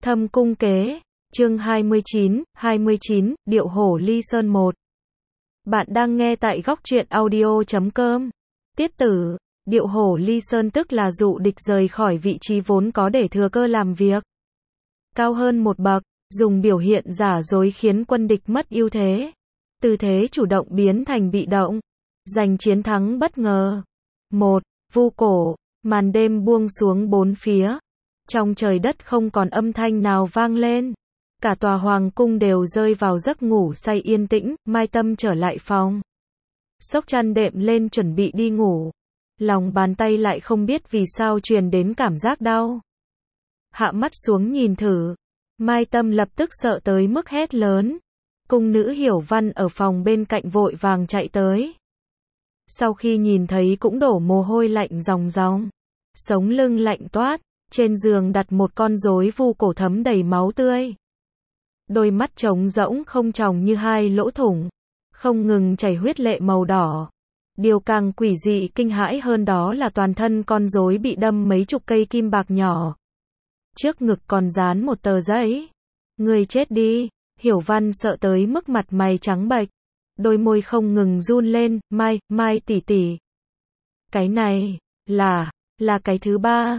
Thâm cung kế, chương 29, Điệu hổ ly sơn 1. Bạn đang nghe tại góc truyện audio.com. Tiết tử, điệu hổ ly sơn tức là dụ địch rời khỏi vị trí vốn có để thừa cơ làm việc cao hơn một bậc, dùng biểu hiện giả dối khiến quân địch mất ưu thế. Từ thế chủ động biến thành bị động, giành chiến thắng bất ngờ. 1. Vu cổ, màn đêm buông xuống bốn phía. Trong trời đất không còn âm thanh nào vang lên. Cả tòa hoàng cung đều rơi vào giấc ngủ say yên tĩnh. Mai Tâm trở lại phòng, xốc chăn đệm lên chuẩn bị đi ngủ. Lòng bàn tay lại không biết vì sao truyền đến cảm giác đau. Hạ mắt xuống nhìn thử. Mai Tâm lập tức sợ tới mức hét lớn. Cung nữ Hiểu Văn ở phòng bên cạnh vội vàng chạy tới. Sau khi nhìn thấy cũng đổ mồ hôi lạnh ròng ròng, sống lưng lạnh toát. Trên giường đặt một con rối vu cổ thấm đầy máu tươi. Đôi mắt trống rỗng không tròng như hai lỗ thủng, không ngừng chảy huyết lệ màu đỏ. Điều càng quỷ dị kinh hãi hơn đó là toàn thân con rối bị đâm mấy chục cây kim bạc nhỏ. Trước ngực còn dán một tờ giấy. Người chết đi, Hiểu Văn sợ tới mức mặt mày trắng bệch. Đôi môi không ngừng run lên, Mai tỷ tỷ. Cái này, là cái thứ ba.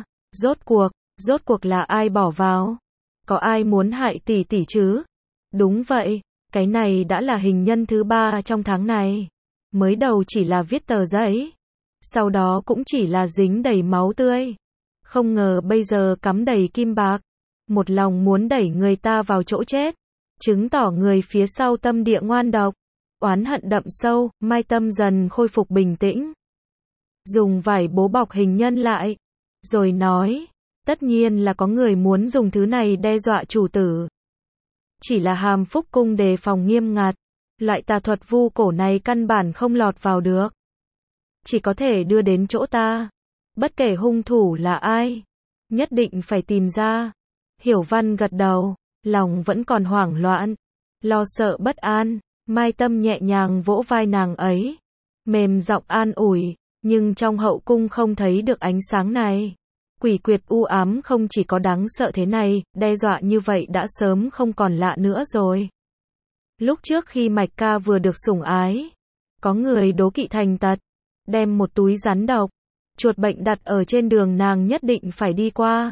Rốt cuộc là ai bỏ vào? Có ai muốn hại tỷ tỷ chứ? Đúng vậy, cái này đã là hình nhân thứ ba trong tháng này. Mới đầu chỉ là viết tờ giấy, sau đó cũng chỉ là dính đầy máu tươi. Không ngờ bây giờ cắm đầy kim bạc, một lòng muốn đẩy người ta vào chỗ chết, chứng tỏ người phía sau tâm địa ngoan độc, oán hận đậm sâu. Mai Tâm dần khôi phục bình tĩnh, dùng vải bố bọc hình nhân lại, rồi nói, tất nhiên là có người muốn dùng thứ này đe dọa chủ tử. Chỉ là Hàm Phúc cung đề phòng nghiêm ngặt, loại tà thuật vu cổ này căn bản không lọt vào được. Chỉ có thể đưa đến chỗ ta. Bất kể hung thủ là ai, nhất định phải tìm ra. Hiểu Văn gật đầu, lòng vẫn còn hoảng loạn, lo sợ bất an. Mai Tâm nhẹ nhàng vỗ vai nàng ấy, mềm giọng an ủi, nhưng trong hậu cung không thấy được ánh sáng này. Quỷ quyệt u ám không chỉ có đáng sợ thế này, đe dọa như vậy đã sớm không còn lạ nữa rồi. Lúc trước khi Mạch Ca vừa được sủng ái, có người đố kỵ thành tật, đem một túi rắn độc, chuột bệnh đặt ở trên đường nàng nhất định phải đi qua.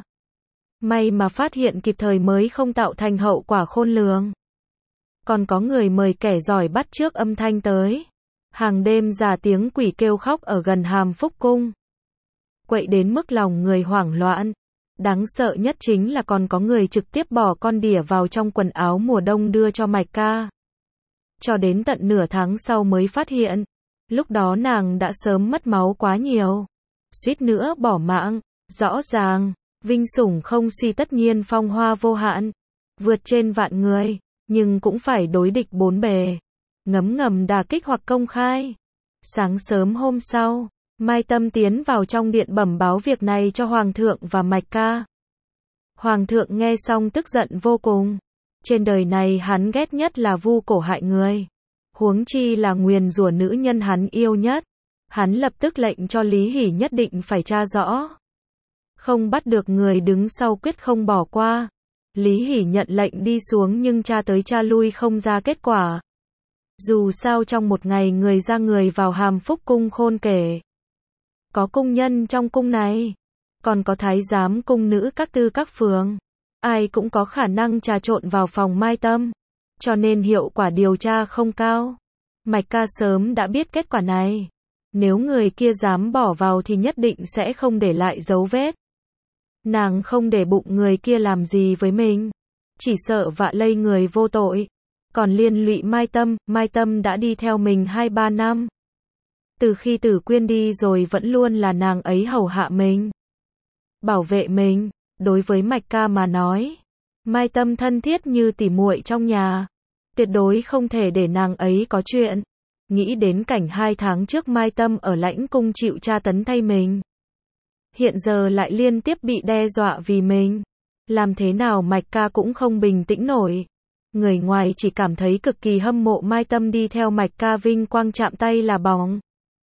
May mà phát hiện kịp thời mới không tạo thành hậu quả khôn lường. Còn có người mời kẻ giỏi bắt chước âm thanh tới, hàng đêm giả tiếng quỷ kêu khóc ở gần Hàm Phúc cung, quậy đến mức lòng người hoảng loạn. Đáng sợ nhất chính là còn có người trực tiếp bỏ con đỉa vào trong quần áo mùa đông đưa cho Mạch Ca. Cho đến tận nửa tháng sau mới phát hiện, lúc đó nàng đã sớm mất máu quá nhiều, suýt nữa bỏ mạng. Rõ ràng, vinh sủng không suy tất nhiên phong hoa vô hạn, vượt trên vạn người, nhưng cũng phải đối địch bốn bề, ngấm ngầm đả kích hoặc công khai. Sáng sớm hôm sau, Mai Tâm tiến vào trong điện bẩm báo việc này cho Hoàng thượng và Mạch Ca. Hoàng thượng nghe xong tức giận vô cùng. Trên đời này hắn ghét nhất là vu cổ hại người, huống chi là nguyền rủa nữ nhân hắn yêu nhất. Hắn lập tức lệnh cho Lý Hỉ nhất định phải tra rõ. Không bắt được người đứng sau quyết không bỏ qua. Lý Hỉ nhận lệnh đi xuống nhưng tra tới tra lui không ra kết quả. Dù sao trong một ngày người ra người vào Hàm Phúc cung khôn kể. Có cung nhân trong cung này, còn có thái giám cung nữ các tư các phường, ai cũng có khả năng trà trộn vào phòng Mai Tâm, cho nên hiệu quả điều tra không cao. Mạch Ca sớm đã biết kết quả này, nếu người kia dám bỏ vào thì nhất định sẽ không để lại dấu vết. Nàng không để bụng người kia làm gì với mình, chỉ sợ vạ lây người vô tội, còn liên lụy Mai Tâm đã đi theo mình 2-3 năm. Từ khi Tử Quyên đi rồi vẫn luôn là nàng ấy hầu hạ mình, bảo vệ mình. Đối với Mạch Ca mà nói, Mai Tâm thân thiết như tỉ muội trong nhà, tuyệt đối không thể để nàng ấy có chuyện. Nghĩ đến cảnh 2 tháng trước Mai Tâm ở lãnh cung chịu tra tấn thay mình, hiện giờ lại liên tiếp bị đe dọa vì mình, làm thế nào Mạch Ca cũng không bình tĩnh nổi. Người ngoài chỉ cảm thấy cực kỳ hâm mộ Mai Tâm đi theo Mạch Ca vinh quang chạm tay là bóng.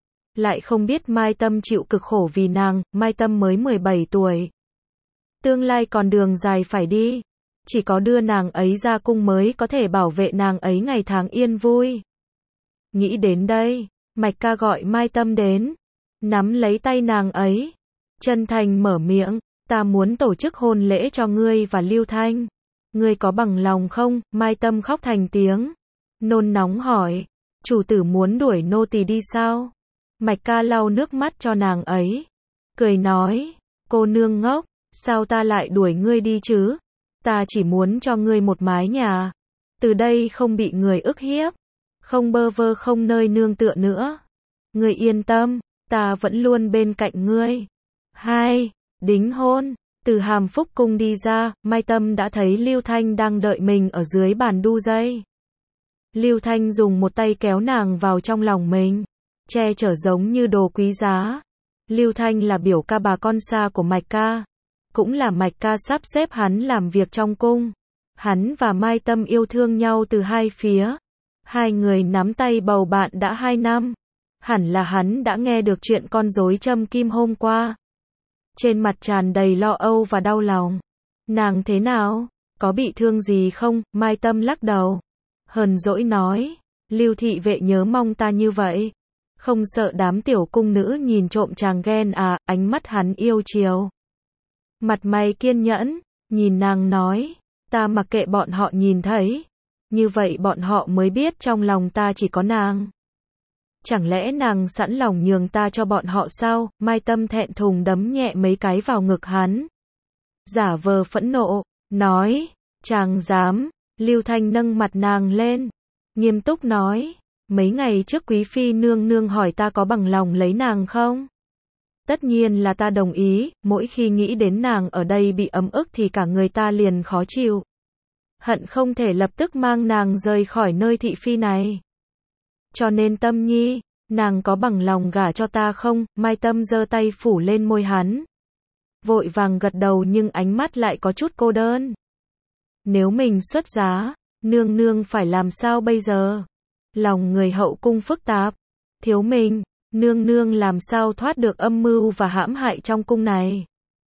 Lại không biết Mai Tâm chịu cực khổ vì nàng. Mai Tâm mới 17 tuổi, tương lai còn đường dài phải đi, chỉ có đưa nàng ấy ra cung mới có thể bảo vệ nàng ấy ngày tháng yên vui. Nghĩ đến đây, Mạch Ca gọi Mai Tâm đến, nắm lấy tay nàng ấy, chân thành mở miệng, ta muốn tổ chức hôn lễ cho ngươi và Lưu Thanh. Ngươi có bằng lòng không? Mai Tâm khóc thành tiếng, nôn nóng hỏi, chủ tử muốn đuổi nô tỳ đi sao? Mạch Ca lau nước mắt cho nàng ấy, cười nói, cô nương ngốc, sao ta lại đuổi ngươi đi chứ? Ta chỉ muốn cho ngươi một mái nhà, từ đây không bị người ức hiếp, không bơ vơ không nơi nương tựa nữa. Ngươi yên tâm, ta vẫn luôn bên cạnh ngươi. 2. Đính hôn. Từ Hàm Phúc cung đi ra, Mai Tâm đã thấy Lưu Thanh đang đợi mình ở dưới bàn đu dây. Lưu Thanh dùng một tay kéo nàng vào trong lòng mình, che chở giống như đồ quý giá. Lưu Thanh là biểu ca bà con xa của Mạch Ca, cũng là Mạch Ca sắp xếp hắn làm việc trong cung. Hắn và Mai Tâm yêu thương nhau từ hai phía. Hai người nắm tay bầu bạn đã 2 năm. Hẳn là hắn đã nghe được chuyện con rối châm kim hôm qua. Trên mặt tràn đầy lo âu và đau lòng. Nàng thế nào? Có bị thương gì không? Mai Tâm lắc đầu, hờn dỗi nói, Lưu thị vệ nhớ mong ta như vậy. Không sợ đám tiểu cung nữ nhìn trộm chàng ghen à? Ánh mắt hắn yêu chiều, mặt mày kiên nhẫn, nhìn nàng nói, ta mặc kệ bọn họ nhìn thấy. Như vậy bọn họ mới biết trong lòng ta chỉ có nàng. Chẳng lẽ nàng sẵn lòng nhường ta cho bọn họ sao? Mai Tâm thẹn thùng đấm nhẹ mấy cái vào ngực hắn, giả vờ phẫn nộ, nói, chàng dám. Lưu Thanh nâng mặt nàng lên, nghiêm túc nói, mấy ngày trước quý phi nương nương hỏi ta có bằng lòng lấy nàng không? Tất nhiên là ta đồng ý, mỗi khi nghĩ đến nàng ở đây bị ấm ức thì cả người ta liền khó chịu. Hận không thể lập tức mang nàng rời khỏi nơi thị phi này. Cho nên Tâm nhi, nàng có bằng lòng gả cho ta không? Mai Tâm giơ tay phủ lên môi hắn, vội vàng gật đầu nhưng ánh mắt lại có chút cô đơn. Nếu mình xuất giá, nương nương phải làm sao bây giờ? Lòng người hậu cung phức tạp, thiếu mình, nương nương làm sao thoát được âm mưu và hãm hại trong cung này?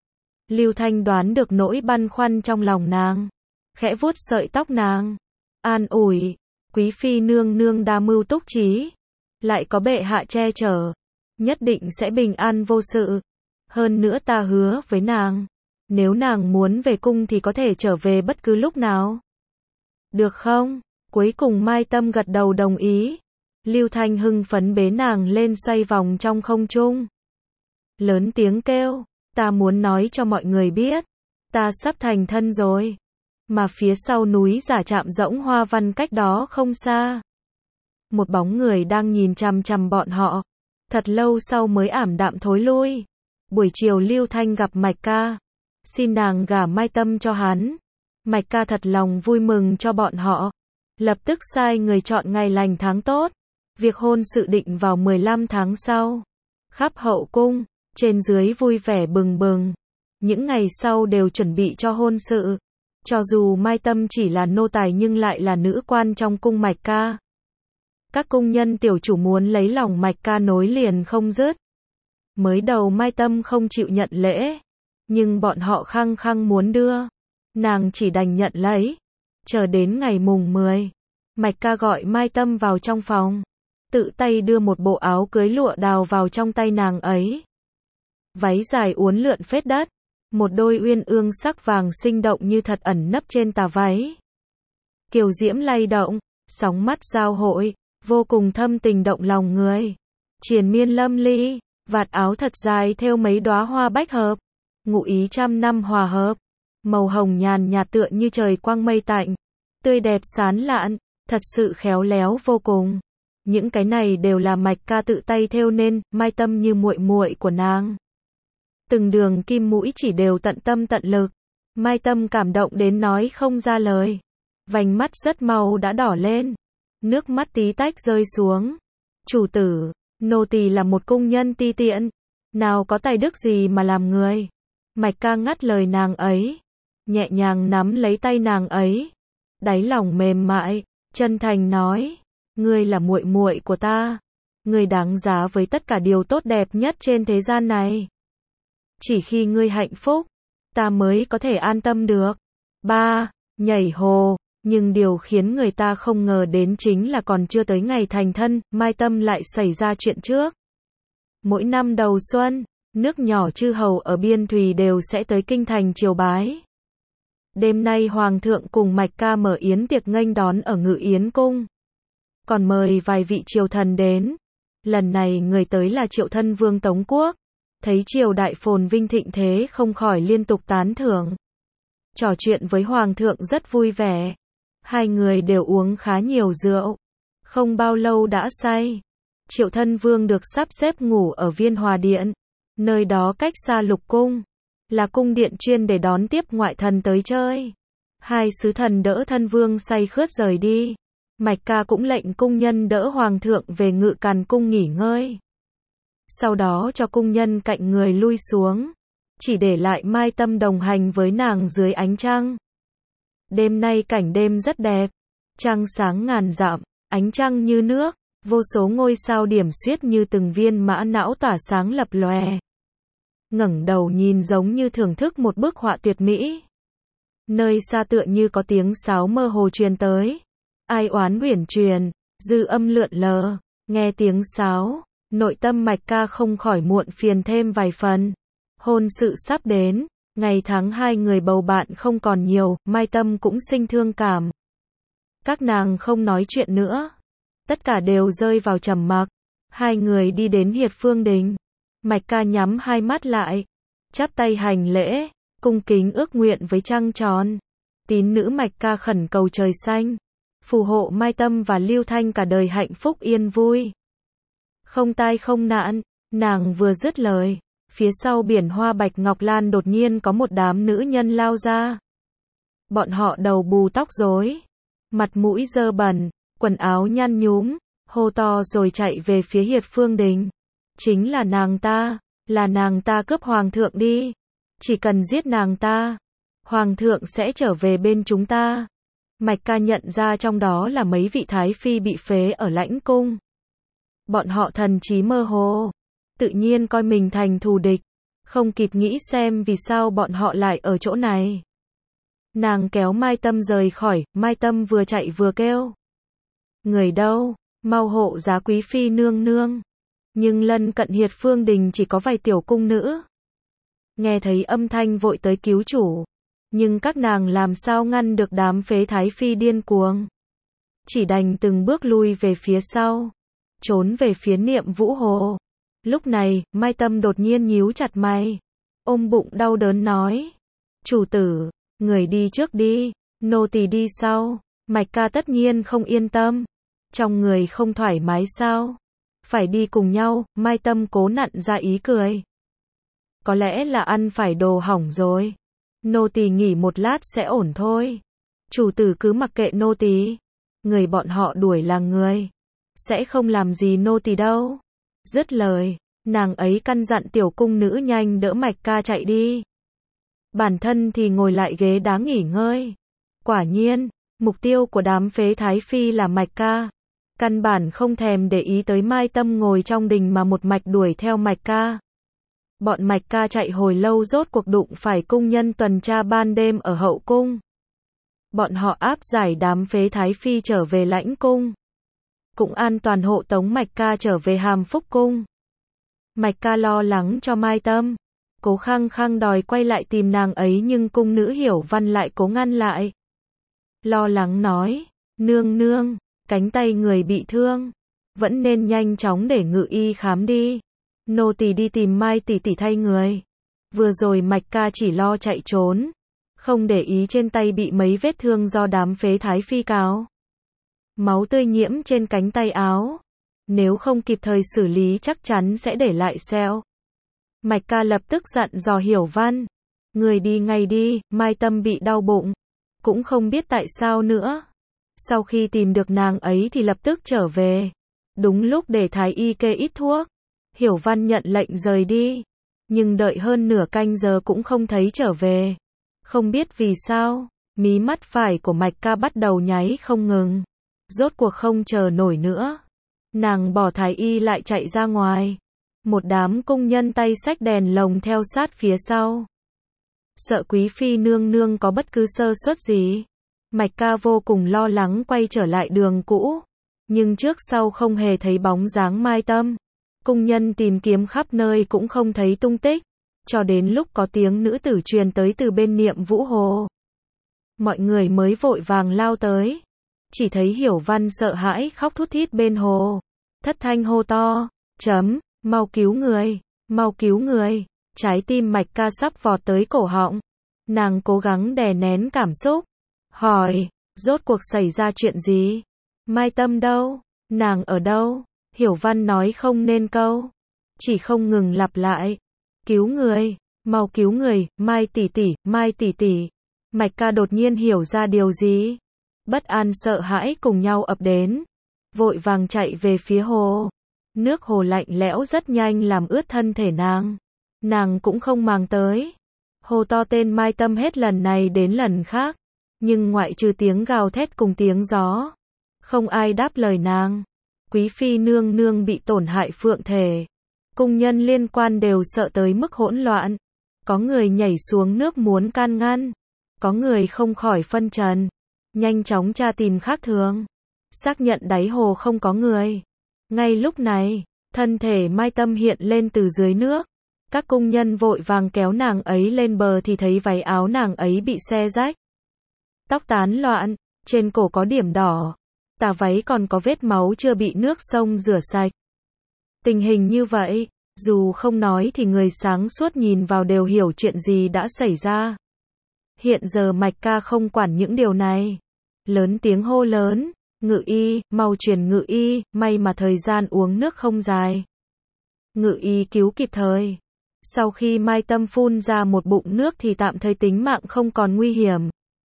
Lưu Thanh đoán được nỗi băn khoăn trong lòng nàng, khẽ vuốt sợi tóc nàng, an ủi, quý phi nương nương đa mưu túc trí, lại có bệ hạ che chở, nhất định sẽ bình an vô sự. Hơn nữa ta hứa với nàng, nếu nàng muốn về cung thì có thể trở về bất cứ lúc nào. Được không? Cuối cùng Mai Tâm gật đầu đồng ý. Lưu Thanh hưng phấn bế nàng lên xoay vòng trong không trung, lớn tiếng kêu, ta muốn nói cho mọi người biết, ta sắp thành thân rồi. Mà phía sau núi Giả Trạm Rỗng Hoa Văn cách đó không xa, một bóng người đang nhìn chằm chằm bọn họ, thật lâu sau mới ảm đạm thối lui. Buổi chiều Lưu Thanh gặp Mạch Ca, xin nàng gả Mai Tâm cho hắn. Mạch Ca thật lòng vui mừng cho bọn họ, lập tức sai người chọn ngày lành tháng tốt. Việc hôn sự định vào 15 tháng sau. Khắp hậu cung, trên dưới vui vẻ bừng bừng. Những ngày sau đều chuẩn bị cho hôn sự. Cho dù Mai Tâm chỉ là nô tài nhưng lại là nữ quan trong cung Mạch Ca. Các cung nhân tiểu chủ muốn lấy lòng Mạch Ca nối liền không dứt. Mới đầu Mai Tâm không chịu nhận lễ, nhưng bọn họ khăng khăng muốn đưa. Nàng chỉ đành nhận lấy. Chờ đến ngày mùng 10, Mạch Ca gọi Mai Tâm vào trong phòng, tự tay đưa một bộ áo cưới lụa đào vào trong tay nàng ấy. Váy dài uốn lượn phết đất, một đôi uyên ương sắc vàng sinh động như thật ẩn nấp trên tà váy. Kiều diễm lay động, sóng mắt giao hội, vô cùng thâm tình động lòng người. Triền miên lâm ly, vạt áo thật dài thêu mấy đóa hoa bách hợp, ngụ ý trăm năm hòa hợp. Màu hồng nhàn nhạt tựa như trời quang mây tạnh, tươi đẹp sán lạn, thật sự khéo léo vô cùng. Những cái này đều là Mạch Ca tự tay thêu nên, Mai Tâm như muội muội của nàng. Từng đường kim mũi chỉ đều tận tâm tận lực. Mai Tâm cảm động đến nói không ra lời. Vành mắt rất mau đã đỏ lên, nước mắt tí tách rơi xuống. Chủ tử, nô tỳ là một cung nhân ti tiện, nào có tài đức gì mà làm người. Mạch Ca ngắt lời nàng ấy, nhẹ nhàng nắm lấy tay nàng ấy, đáy lòng mềm mại, chân thành nói, ngươi là muội muội của ta, ngươi đáng giá với tất cả điều tốt đẹp nhất trên thế gian này. Chỉ khi ngươi hạnh phúc, ta mới có thể an tâm được. 3. nhảy hồ. Nhưng điều khiến người ta không ngờ đến chính là còn chưa tới ngày thành thân, Mai Tâm lại xảy ra chuyện trước. Mỗi năm đầu xuân, nước nhỏ chư hầu ở Biên Thùy đều sẽ tới kinh thành triều bái. Đêm nay Hoàng thượng cùng Mạch Ca mở yến tiệc nghênh đón ở Ngự Yến Cung. Còn mời vài vị triều thần đến. Lần này người tới là Triệu thân vương Tống Quốc. Thấy triều đại phồn vinh thịnh thế không khỏi liên tục tán thưởng. Trò chuyện với Hoàng thượng rất vui vẻ. Hai người đều uống khá nhiều rượu. Không bao lâu đã say. Triệu thân vương được sắp xếp ngủ ở Viên Hòa Điện. Nơi đó cách xa Lục Cung. Là cung điện chuyên để đón tiếp ngoại thần tới chơi. Hai sứ thần đỡ thân vương say khướt rời đi. Mạch Ca cũng lệnh cung nhân đỡ Hoàng thượng về Ngự Càn Cung nghỉ ngơi. Sau đó cho cung nhân cạnh người lui xuống. Chỉ để lại Mai Tâm đồng hành với nàng dưới ánh trăng. Đêm nay cảnh đêm rất đẹp. Trăng sáng ngàn dặm, ánh trăng như nước. Vô số ngôi sao điểm xuyết như từng viên mã não tỏa sáng lập lòe. Ngẩng đầu nhìn giống như thưởng thức một bức họa tuyệt mỹ. Nơi xa tựa như có tiếng sáo mơ hồ truyền tới. Ai oán uyển truyền, dư âm lượn lờ, nghe tiếng sáo, nội tâm Mạch Ca không khỏi muộn phiền thêm vài phần. Hôn sự sắp đến, ngày tháng hai người bầu bạn không còn nhiều, Mai Tâm cũng sinh thương cảm. Các nàng không nói chuyện nữa. Tất cả đều rơi vào trầm mặc. Hai người đi đến Hiệt Phương Đình. Mạch Ca nhắm hai mắt lại, chắp tay hành lễ, cung kính ước nguyện với trăng tròn. Tín nữ Mạch Ca khẩn cầu trời xanh, phù hộ Mai Tâm và Lưu Thanh cả đời hạnh phúc yên vui. Không tai không nạn, nàng vừa dứt lời, phía sau biển hoa bạch ngọc lan đột nhiên có một đám nữ nhân lao ra. Bọn họ đầu bù tóc rối, mặt mũi dơ bẩn, quần áo nhăn nhúm, hô to rồi chạy về phía Hiệt Phương Đình. Chính là nàng ta cướp Hoàng thượng đi. Chỉ cần giết nàng ta, Hoàng thượng sẽ trở về bên chúng ta. Mạch Ca nhận ra trong đó là mấy vị thái phi bị phế ở Lãnh Cung. Bọn họ thần trí mơ hồ, tự nhiên coi mình thành thù địch, không kịp nghĩ xem vì sao bọn họ lại ở chỗ này. Nàng kéo Mai Tâm rời khỏi, Mai Tâm vừa chạy vừa kêu. Người đâu, mau hộ giá quý phi nương nương. Nhưng lân cận Hiệt Phương Đình chỉ có vài tiểu cung nữ. Nghe thấy âm thanh vội tới cứu chủ. Nhưng các nàng làm sao ngăn được đám phế thái phi điên cuồng. Chỉ đành từng bước lui về phía sau. Trốn về phía Niệm Vũ Hồ. Lúc này, Mai Tâm đột nhiên nhíu chặt mày. Ôm bụng đau đớn nói. Chủ tử, người đi trước đi, nô tỳ đi sau. Mạch Ca tất nhiên không yên tâm. Trong người không thoải mái sao? Phải đi cùng nhau, Mai Tâm cố nặn ra ý cười. Có lẽ là ăn phải đồ hỏng rồi. Nô tỳ nghỉ một lát sẽ ổn thôi. Chủ tử cứ mặc kệ nô tỳ. Người bọn họ đuổi là người. Sẽ không làm gì nô tỳ đâu. Dứt lời, nàng ấy căn dặn tiểu cung nữ nhanh đỡ Mạch Ca chạy đi. Bản thân thì ngồi lại ghế đá nghỉ ngơi. Quả nhiên, mục tiêu của đám phế thái phi là Mạch Ca. Căn bản không thèm để ý tới Mai Tâm ngồi trong đình mà một mạch đuổi theo Mạch Ca. Bọn Mạch Ca chạy hồi lâu rốt cuộc đụng phải cung nhân tuần tra ban đêm ở hậu cung. Bọn họ áp giải đám phế thái phi trở về Lãnh Cung. Cũng an toàn hộ tống Mạch Ca trở về Hàm Phúc Cung. Mạch Ca lo lắng cho Mai Tâm. Cố khăng khăng đòi quay lại tìm nàng ấy nhưng cung nữ Hiểu Văn lại cố ngăn lại. Lo lắng nói, nương nương, cánh tay người bị thương. Vẫn nên nhanh chóng để ngự y khám đi. Nô tỳ đi tìm Mai tỷ tỷ thay người. Vừa rồi Mạch Ca chỉ lo chạy trốn. Không để ý trên tay bị mấy vết thương do đám phế thái phi cào. Máu tươi nhiễm trên cánh tay áo. Nếu không kịp thời xử lý chắc chắn sẽ để lại sẹo. Mạch Ca lập tức dặn dò Hiểu Văn. Người đi ngay đi, Mai Tâm bị đau bụng. Cũng không biết tại sao nữa. Sau khi tìm được nàng ấy thì lập tức trở về. Đúng lúc để thái y kê ít thuốc. Hiểu Văn nhận lệnh rời đi. Nhưng đợi hơn nửa canh giờ cũng không thấy trở về. Không biết vì sao, mí mắt phải của Mạch Ca bắt đầu nháy không ngừng. Rốt cuộc không chờ nổi nữa. Nàng bỏ thái y lại chạy ra ngoài. Một đám cung nhân tay xách đèn lồng theo sát phía sau. Sợ quý phi nương nương có bất cứ sơ suất gì. Mạch Ca vô cùng lo lắng quay trở lại đường cũ, nhưng trước sau không hề thấy bóng dáng Mai Tâm. Cung nhân tìm kiếm khắp nơi cũng không thấy tung tích, cho đến lúc có tiếng nữ tử truyền tới từ bên Niệm Vũ Hồ. Mọi người mới vội vàng lao tới, chỉ thấy Hiểu Văn sợ hãi khóc thút thít bên hồ, thất thanh hô to, mau cứu người, mau cứu người. Trái tim Mạch Ca sắp vọt tới cổ họng, nàng cố gắng đè nén cảm xúc, hỏi, rốt cuộc xảy ra chuyện gì? Mai Tâm đâu? Nàng ở đâu? Hiểu Văn nói không nên câu, chỉ không ngừng lặp lại, cứu người, mau cứu người, Mai tỷ tỷ, Mai tỷ tỷ. Mạch Ca đột nhiên hiểu ra điều gì, bất an sợ hãi cùng nhau ập đến, vội vàng chạy về phía hồ. Nước hồ lạnh lẽo rất nhanh làm ướt thân thể nàng cũng không màng tới. Hồ to tên Mai Tâm hết lần này đến lần khác, nhưng ngoại trừ tiếng gào thét cùng tiếng gió, không ai đáp lời nàng. Quý phi nương nương bị tổn hại phượng thể, cung nhân liên quan đều sợ tới mức hỗn loạn, có người nhảy xuống nước muốn can ngăn, có người không khỏi phân trần, nhanh chóng tra tìm khác thường, xác nhận đáy hồ không có người. Ngay lúc này, thân thể Mai Tâm hiện lên từ dưới nước, các cung nhân vội vàng kéo nàng ấy lên bờ thì thấy váy áo nàng ấy bị xé rách, tóc tán loạn, trên cổ có điểm đỏ, tà váy còn có vết máu chưa bị nước sông rửa sạch. Tình hình như vậy, dù không nói thì người sáng suốt nhìn vào đều hiểu chuyện gì đã xảy ra. Hiện giờ Mạch Ca không quản những điều này, lớn tiếng hô lớn, Ngự y, mau truyền Ngự y, may mà thời gian uống nước không dài. Ngự y cứu kịp thời. Sau khi Mai Tâm phun ra một bụng nước thì tạm thời tính mạng không còn nguy hiểm.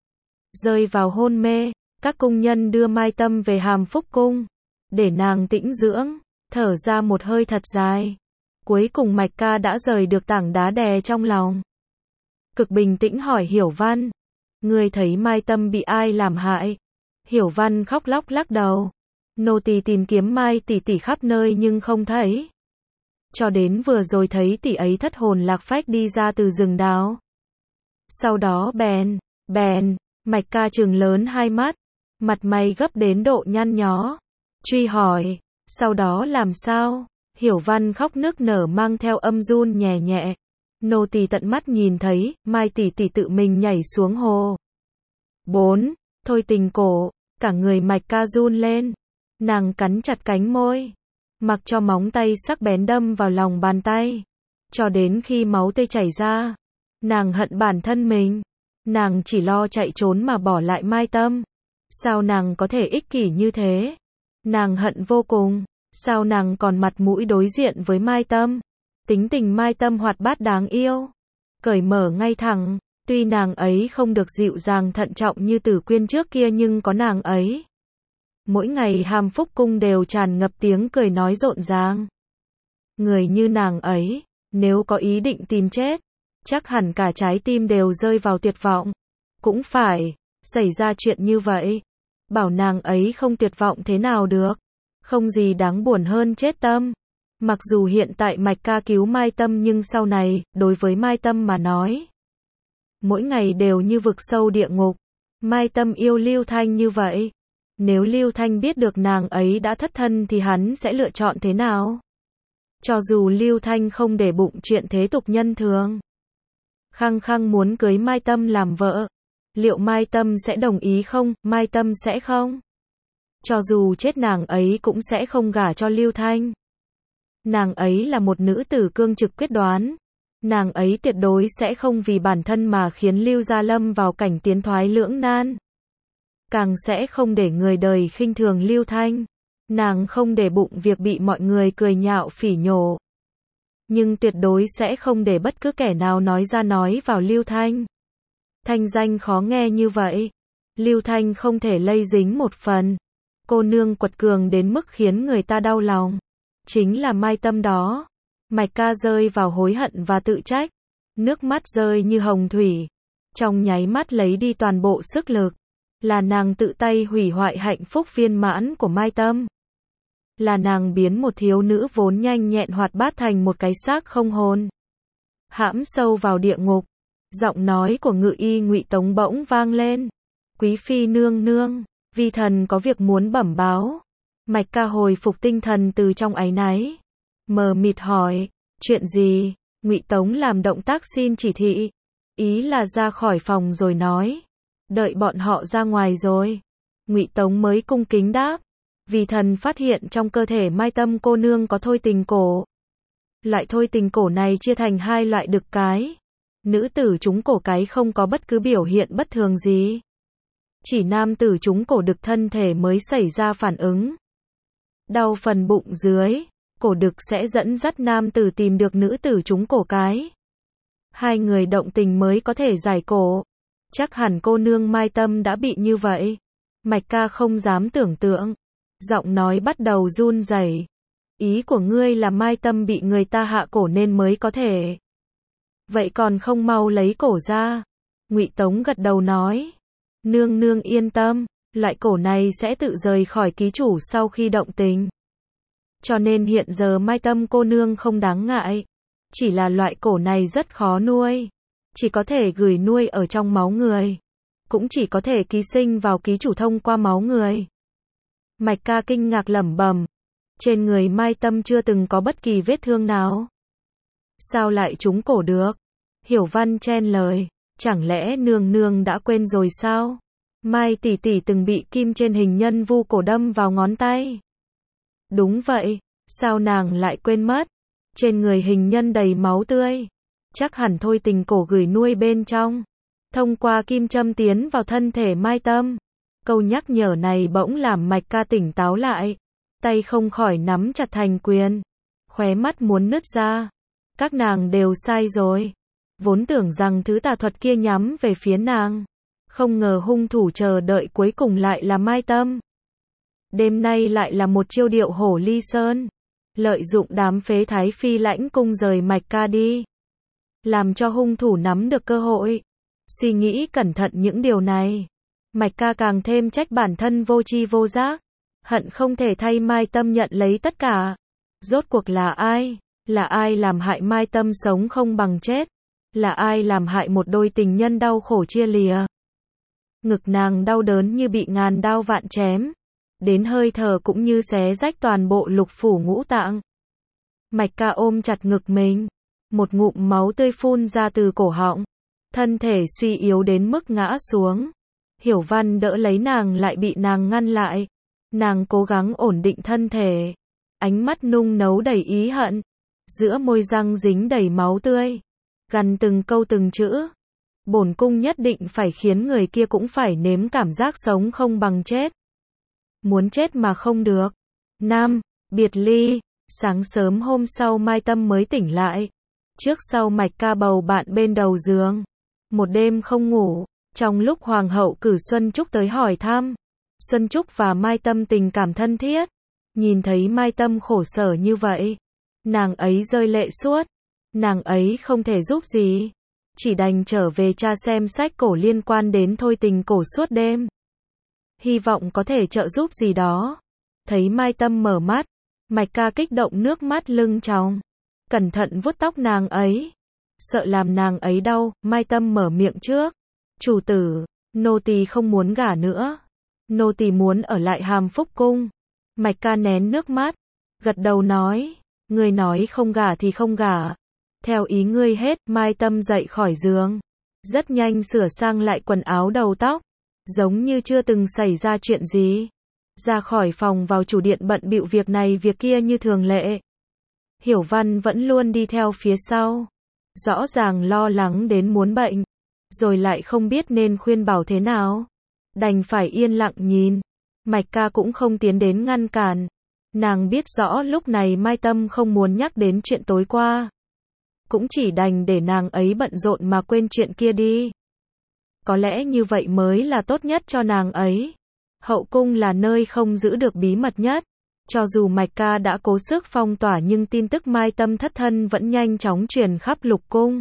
Rơi vào hôn mê, các cung nhân đưa Mai Tâm về Hàm Phúc Cung, để nàng tĩnh dưỡng, thở ra một hơi thật dài. Cuối cùng Mạch Ca đã rời được tảng đá đè trong lòng. Cực bình tĩnh hỏi Hiểu Văn, ngươi thấy Mai Tâm bị ai làm hại? Hiểu Văn khóc lóc lắc đầu, nô tỳ tìm kiếm Mai tỷ tỷ khắp nơi nhưng không thấy. Cho đến vừa rồi thấy tỷ ấy thất hồn lạc phách đi ra từ rừng đào. Sau đó bèn, Mạch Ca trừng lớn hai mắt, mặt mày gấp đến độ nhăn nhó, truy hỏi, sau đó làm sao? Hiểu Văn khóc nức nở mang theo âm run nhẹ nhẹ, nô tỳ tận mắt nhìn thấy, Mai tỷ tỷ tự mình nhảy xuống hồ. 4. Thôi tình cổ, cả người Mạch Ca run lên, nàng cắn chặt cánh môi, mặc cho móng tay sắc bén đâm vào lòng bàn tay, cho đến khi máu tươi chảy ra. Nàng hận bản thân mình, nàng chỉ lo chạy trốn mà bỏ lại Mai Tâm. Sao nàng có thể ích kỷ như thế? Nàng hận vô cùng, sao nàng còn mặt mũi đối diện với Mai Tâm? Tính tình Mai Tâm hoạt bát đáng yêu, cởi mở ngay thẳng, tuy nàng ấy không được dịu dàng thận trọng như Tử Quyên trước kia nhưng có nàng ấy, mỗi ngày Hàm Phúc Cung đều tràn ngập tiếng cười nói rộn ràng. Người như nàng ấy, nếu có ý định tìm chết, chắc hẳn cả trái tim đều rơi vào tuyệt vọng. Cũng phải, xảy ra chuyện như vậy, bảo nàng ấy không tuyệt vọng thế nào được, không gì đáng buồn hơn chết tâm. Mặc dù hiện tại Mạch Ca cứu Mai Tâm nhưng sau này, đối với Mai Tâm mà nói, mỗi ngày đều như vực sâu địa ngục. Mai Tâm yêu Lưu Thanh như vậy, nếu Lưu Thanh biết được nàng ấy đã thất thân thì hắn sẽ lựa chọn thế nào? Cho dù Lưu Thanh không để bụng chuyện thế tục nhân thường, khăng khăng muốn cưới Mai Tâm làm vợ, liệu Mai Tâm sẽ đồng ý không? Mai Tâm sẽ không. Cho dù chết nàng ấy cũng sẽ không gả cho Lưu Thanh. Nàng ấy là một nữ tử cương trực quyết đoán. Nàng ấy tuyệt đối sẽ không vì bản thân mà khiến Lưu Gia lâm vào cảnh tiến thoái lưỡng nan. Càng sẽ không để người đời khinh thường Lưu Thanh. Nàng không để bụng việc bị mọi người cười nhạo phỉ nhổ. Nhưng tuyệt đối sẽ không để bất cứ kẻ nào nói ra nói vào Lưu Thanh. Thanh danh khó nghe như vậy, Lưu Thanh không thể lây dính một phần. Cô nương quật cường đến mức khiến người ta đau lòng, chính là Mai Tâm đó. Mạch Ca rơi vào hối hận và tự trách, nước mắt rơi như hồng thủy, trong nháy mắt lấy đi toàn bộ sức lực. Là nàng tự tay hủy hoại hạnh phúc viên mãn của Mai Tâm. Là nàng biến một thiếu nữ vốn nhanh nhẹn hoạt bát thành một cái xác không hồn, hãm sâu vào địa ngục. Giọng nói của Ngự y Ngụy Tống bỗng vang lên. Quý phi nương nương, vi thần có việc muốn bẩm báo. Mạch Ca hồi phục tinh thần từ trong áy náy, mờ mịt hỏi, chuyện gì? Ngụy Tống làm động tác xin chỉ thị, ý là ra khỏi phòng rồi nói, đợi bọn họ ra ngoài rồi. Ngụy Tống mới cung kính đáp, vì thần phát hiện trong cơ thể Mai Tâm cô nương có thôi tình cổ. Loại thôi tình cổ này chia thành hai loại đực cái. Nữ tử trúng cổ cái không có bất cứ biểu hiện bất thường gì. Chỉ nam tử trúng cổ đực thân thể mới xảy ra phản ứng. Đau phần bụng dưới, cổ đực sẽ dẫn dắt nam tử tìm được nữ tử trúng cổ cái. Hai người động tình mới có thể giải cổ. Chắc hẳn cô nương Mai Tâm đã bị như vậy. Mạch Ca không dám tưởng tượng. Giọng nói bắt đầu run rẩy. Ý của ngươi là Mai Tâm bị người ta hạ cổ nên mới có thể. Vậy còn không mau lấy cổ ra. Ngụy Tống gật đầu nói. Nương nương yên tâm, loại cổ này sẽ tự rời khỏi ký chủ sau khi động tình. Cho nên hiện giờ Mai Tâm cô nương không đáng ngại. Chỉ là loại cổ này rất khó nuôi. Chỉ có thể gửi nuôi ở trong máu người. Cũng chỉ có thể ký sinh vào ký chủ thông qua máu người. Mạch Ca kinh ngạc lẩm bẩm. Trên người Mai Tâm chưa từng có bất kỳ vết thương nào. Sao lại trúng cổ được? Hiểu Văn chen lời. Chẳng lẽ nương nương đã quên rồi sao? Mai tỷ tỷ từng bị kim trên hình nhân vu cổ đâm vào ngón tay. Đúng vậy, sao nàng lại quên mất? Trên người hình nhân đầy máu tươi. Chắc hẳn thôi tình cổ gửi nuôi bên trong. Thông qua kim châm tiến vào thân thể Mai Tâm. Câu nhắc nhở này bỗng làm Mạch Ca tỉnh táo lại. Tay không khỏi nắm chặt thành quyền. Khóe mắt muốn nứt ra. Các nàng đều sai rồi. Vốn tưởng rằng thứ tà thuật kia nhắm về phía nàng. Không ngờ hung thủ chờ đợi cuối cùng lại là Mai Tâm. Đêm nay lại là một chiêu điệu hổ ly sơn. Lợi dụng đám phế thái phi lãnh cung rời Mạch Ca đi. Làm cho hung thủ nắm được cơ hội. Suy nghĩ cẩn thận những điều này. Mạch Ca càng thêm trách bản thân vô tri vô giác. Hận không thể thay Mai Tâm nhận lấy tất cả. Rốt cuộc là ai? Là ai làm hại Mai Tâm sống không bằng chết? Là ai làm hại một đôi tình nhân đau khổ chia lìa? Ngực nàng đau đớn như bị ngàn đao vạn chém. Đến hơi thở cũng như xé rách toàn bộ lục phủ ngũ tạng. Mạch Ca ôm chặt ngực mình. Một ngụm máu tươi phun ra từ cổ họng. Thân thể suy yếu đến mức ngã xuống. Hiểu Văn đỡ lấy nàng lại bị nàng ngăn lại. Nàng cố gắng ổn định thân thể. Ánh mắt nung nấu đầy ý hận. Giữa môi răng dính đầy máu tươi. Gằn từng câu từng chữ. Bổn cung nhất định phải khiến người kia cũng phải nếm cảm giác sống không bằng chết. Muốn chết mà không được. Nam, biệt ly. Sáng sớm hôm sau Mai Tâm mới tỉnh lại. Trước sau Mạch Ca bầu bạn bên đầu giường. Một đêm không ngủ. Trong lúc Hoàng hậu cử Xuân Trúc tới hỏi thăm. Xuân Trúc và Mai Tâm tình cảm thân thiết. Nhìn thấy Mai Tâm khổ sở như vậy. Nàng ấy rơi lệ suốt. Nàng ấy không thể giúp gì. Chỉ đành trở về tra xem sách cổ liên quan đến thôi tình cổ suốt đêm. Hy vọng có thể trợ giúp gì đó. Thấy Mai Tâm mở mắt. Mạch Ca kích động nước mắt lưng tròng. Cẩn thận vuốt tóc nàng ấy. Sợ làm nàng ấy đau, Mai Tâm mở miệng trước. Chủ tử, nô tỳ không muốn gả nữa. Nô tỳ muốn ở lại Hàm Phúc cung. Mạch Ca nén nước mắt. Gật đầu nói. Ngươi nói không gả thì không gả. Theo ý ngươi hết. Mai Tâm dậy khỏi giường. Rất nhanh sửa sang lại quần áo đầu tóc. Giống như chưa từng xảy ra chuyện gì. Ra khỏi phòng vào chủ điện bận bịu việc này việc kia như thường lệ. Hiểu Văn vẫn luôn đi theo phía sau. Rõ ràng lo lắng đến muốn bệnh. Rồi lại không biết nên khuyên bảo thế nào. Đành phải yên lặng nhìn. Mạch Ca cũng không tiến đến ngăn cản. Nàng biết rõ lúc này Mai Tâm không muốn nhắc đến chuyện tối qua. Cũng chỉ đành để nàng ấy bận rộn mà quên chuyện kia đi. Có lẽ như vậy mới là tốt nhất cho nàng ấy. Hậu cung là nơi không giữ được bí mật nhất. Cho dù Mạch Ca đã cố sức phong tỏa nhưng tin tức Mai Tâm thất thân vẫn nhanh chóng truyền khắp lục cung.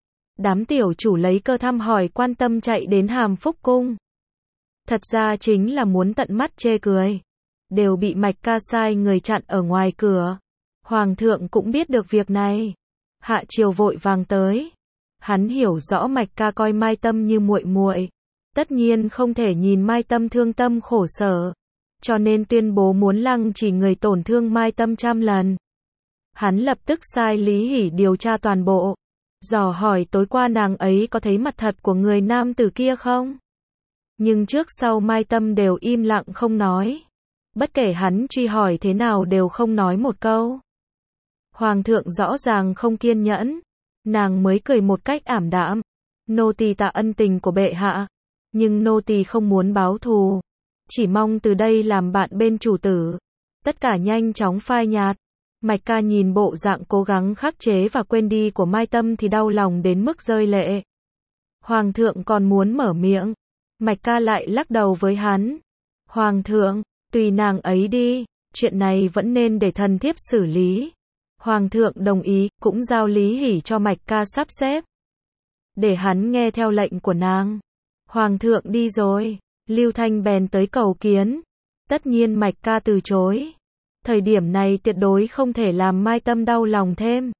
Đám tiểu chủ lấy cơ thăm hỏi quan tâm chạy đến Hàm Phúc cung. Thật ra chính là muốn tận mắt chê cười. Đều bị Mạch Ca sai người chặn ở ngoài cửa. Hoàng thượng cũng biết được việc này. Hạ triều vội vàng tới. Hắn hiểu rõ Mạch Ca coi Mai Tâm như muội muội. Tất nhiên không thể nhìn Mai Tâm thương tâm khổ sở, cho nên tuyên bố muốn lăng trì người tổn thương Mai Tâm 100 lần. Hắn lập tức sai Lý Hỷ điều tra toàn bộ, dò hỏi tối qua nàng ấy có thấy mặt thật của người nam tử kia không? Nhưng trước sau Mai Tâm đều im lặng không nói. Bất kể hắn truy hỏi thế nào đều không nói một câu. Hoàng thượng rõ ràng không kiên nhẫn, nàng mới cười một cách ảm đạm. Nô tỳ tạ ân tình của bệ hạ, nhưng nô tỳ không muốn báo thù, chỉ mong từ đây làm bạn bên chủ tử. Tất cả nhanh chóng phai nhạt. Mạch Ca nhìn bộ dạng cố gắng khắc chế và quên đi của Mai Tâm thì đau lòng đến mức rơi lệ. Hoàng thượng còn muốn mở miệng, Mạch Ca lại lắc đầu với hắn. Hoàng thượng, tùy nàng ấy đi, chuyện này vẫn nên để thần thiếp xử lý. Hoàng thượng đồng ý, cũng giao Lý Hỷ cho Mạch Ca sắp xếp, để hắn nghe theo lệnh của nàng. Hoàng thượng đi rồi, Lưu Thanh bèn tới cầu kiến. Tất nhiên Mạch Ca từ chối. Thời điểm này tuyệt đối không thể làm Mai Tâm đau lòng thêm.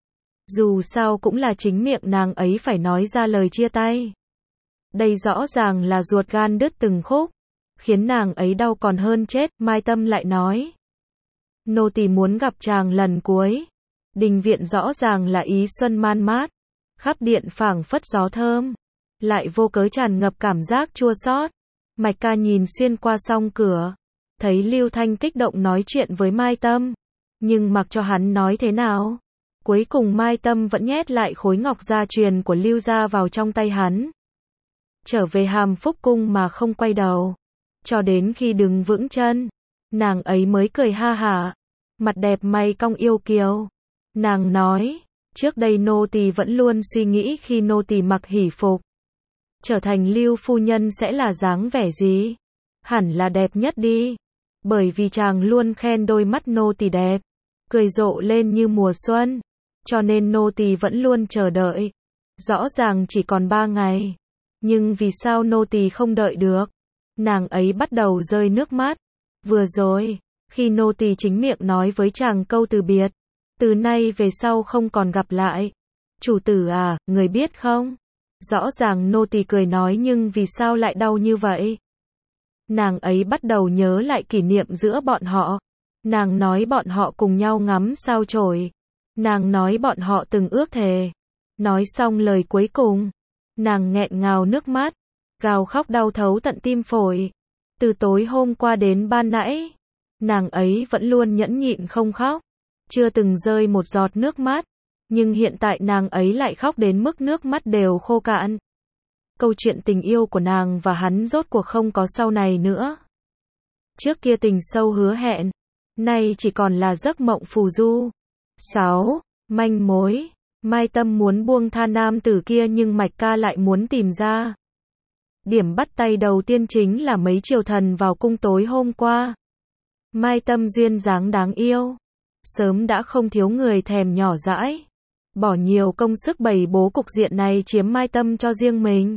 Dù sao cũng là chính miệng nàng ấy phải nói ra lời chia tay. Đây rõ ràng là ruột gan đứt từng khúc, khiến nàng ấy đau còn hơn chết. Mai Tâm lại nói, nô tỳ muốn gặp chàng lần cuối. Đình viện rõ ràng là ý xuân man mát, khắp điện phảng phất gió thơm, lại vô cớ tràn ngập cảm giác chua xót. Mạch Ca nhìn xuyên qua song cửa, thấy Lưu Thanh kích động nói chuyện với Mai Tâm, nhưng mặc cho hắn nói thế nào, cuối cùng Mai Tâm vẫn nhét lại khối ngọc gia truyền của Lưu gia vào trong tay hắn. Trở về Hàm Phúc cung mà không quay đầu, cho đến khi đứng vững chân, nàng ấy mới cười ha hả, mặt đẹp mày cong yêu kiều. Nàng nói, trước đây nô tỳ vẫn luôn suy nghĩ khi nô tỳ mặc hỷ phục, trở thành Lưu phu nhân sẽ là dáng vẻ gì? Hẳn là đẹp nhất đi. Bởi vì chàng luôn khen đôi mắt nô tỳ đẹp, cười rộ lên như mùa xuân, cho nên nô tỳ vẫn luôn chờ đợi. Rõ ràng chỉ còn 3 ngày, nhưng vì sao nô tỳ không đợi được? Nàng ấy bắt đầu rơi nước mắt. Vừa rồi, khi nô tỳ chính miệng nói với chàng câu từ biệt, từ nay về sau không còn gặp lại. Chủ tử à, người biết không? Rõ ràng nô tỳ cười nói nhưng vì sao lại đau như vậy? Nàng ấy bắt đầu nhớ lại kỷ niệm giữa bọn họ. Nàng nói bọn họ cùng nhau ngắm sao chổi. Nàng nói bọn họ từng ước thề. Nói xong lời cuối cùng, nàng nghẹn ngào nước mắt, gào khóc đau thấu tận tim phổi. Từ tối hôm qua đến ban nãy, nàng ấy vẫn luôn nhẫn nhịn không khóc, chưa từng rơi một giọt nước mắt, nhưng hiện tại nàng ấy lại khóc đến mức nước mắt đều khô cạn. Câu chuyện tình yêu của nàng và hắn rốt cuộc không có sau này nữa. Trước kia tình sâu hứa hẹn, nay chỉ còn là giấc mộng phù du. 6. Manh mối. Mai Tâm muốn buông tha nam tử kia nhưng Mạch Ca lại muốn tìm ra. Điểm bắt tay đầu tiên chính là mấy triều thần vào cung tối hôm qua. Mai Tâm duyên dáng đáng yêu, sớm đã không thiếu người thèm nhỏ dãi, bỏ nhiều công sức bày bố cục diện này chiếm Mai Tâm cho riêng mình.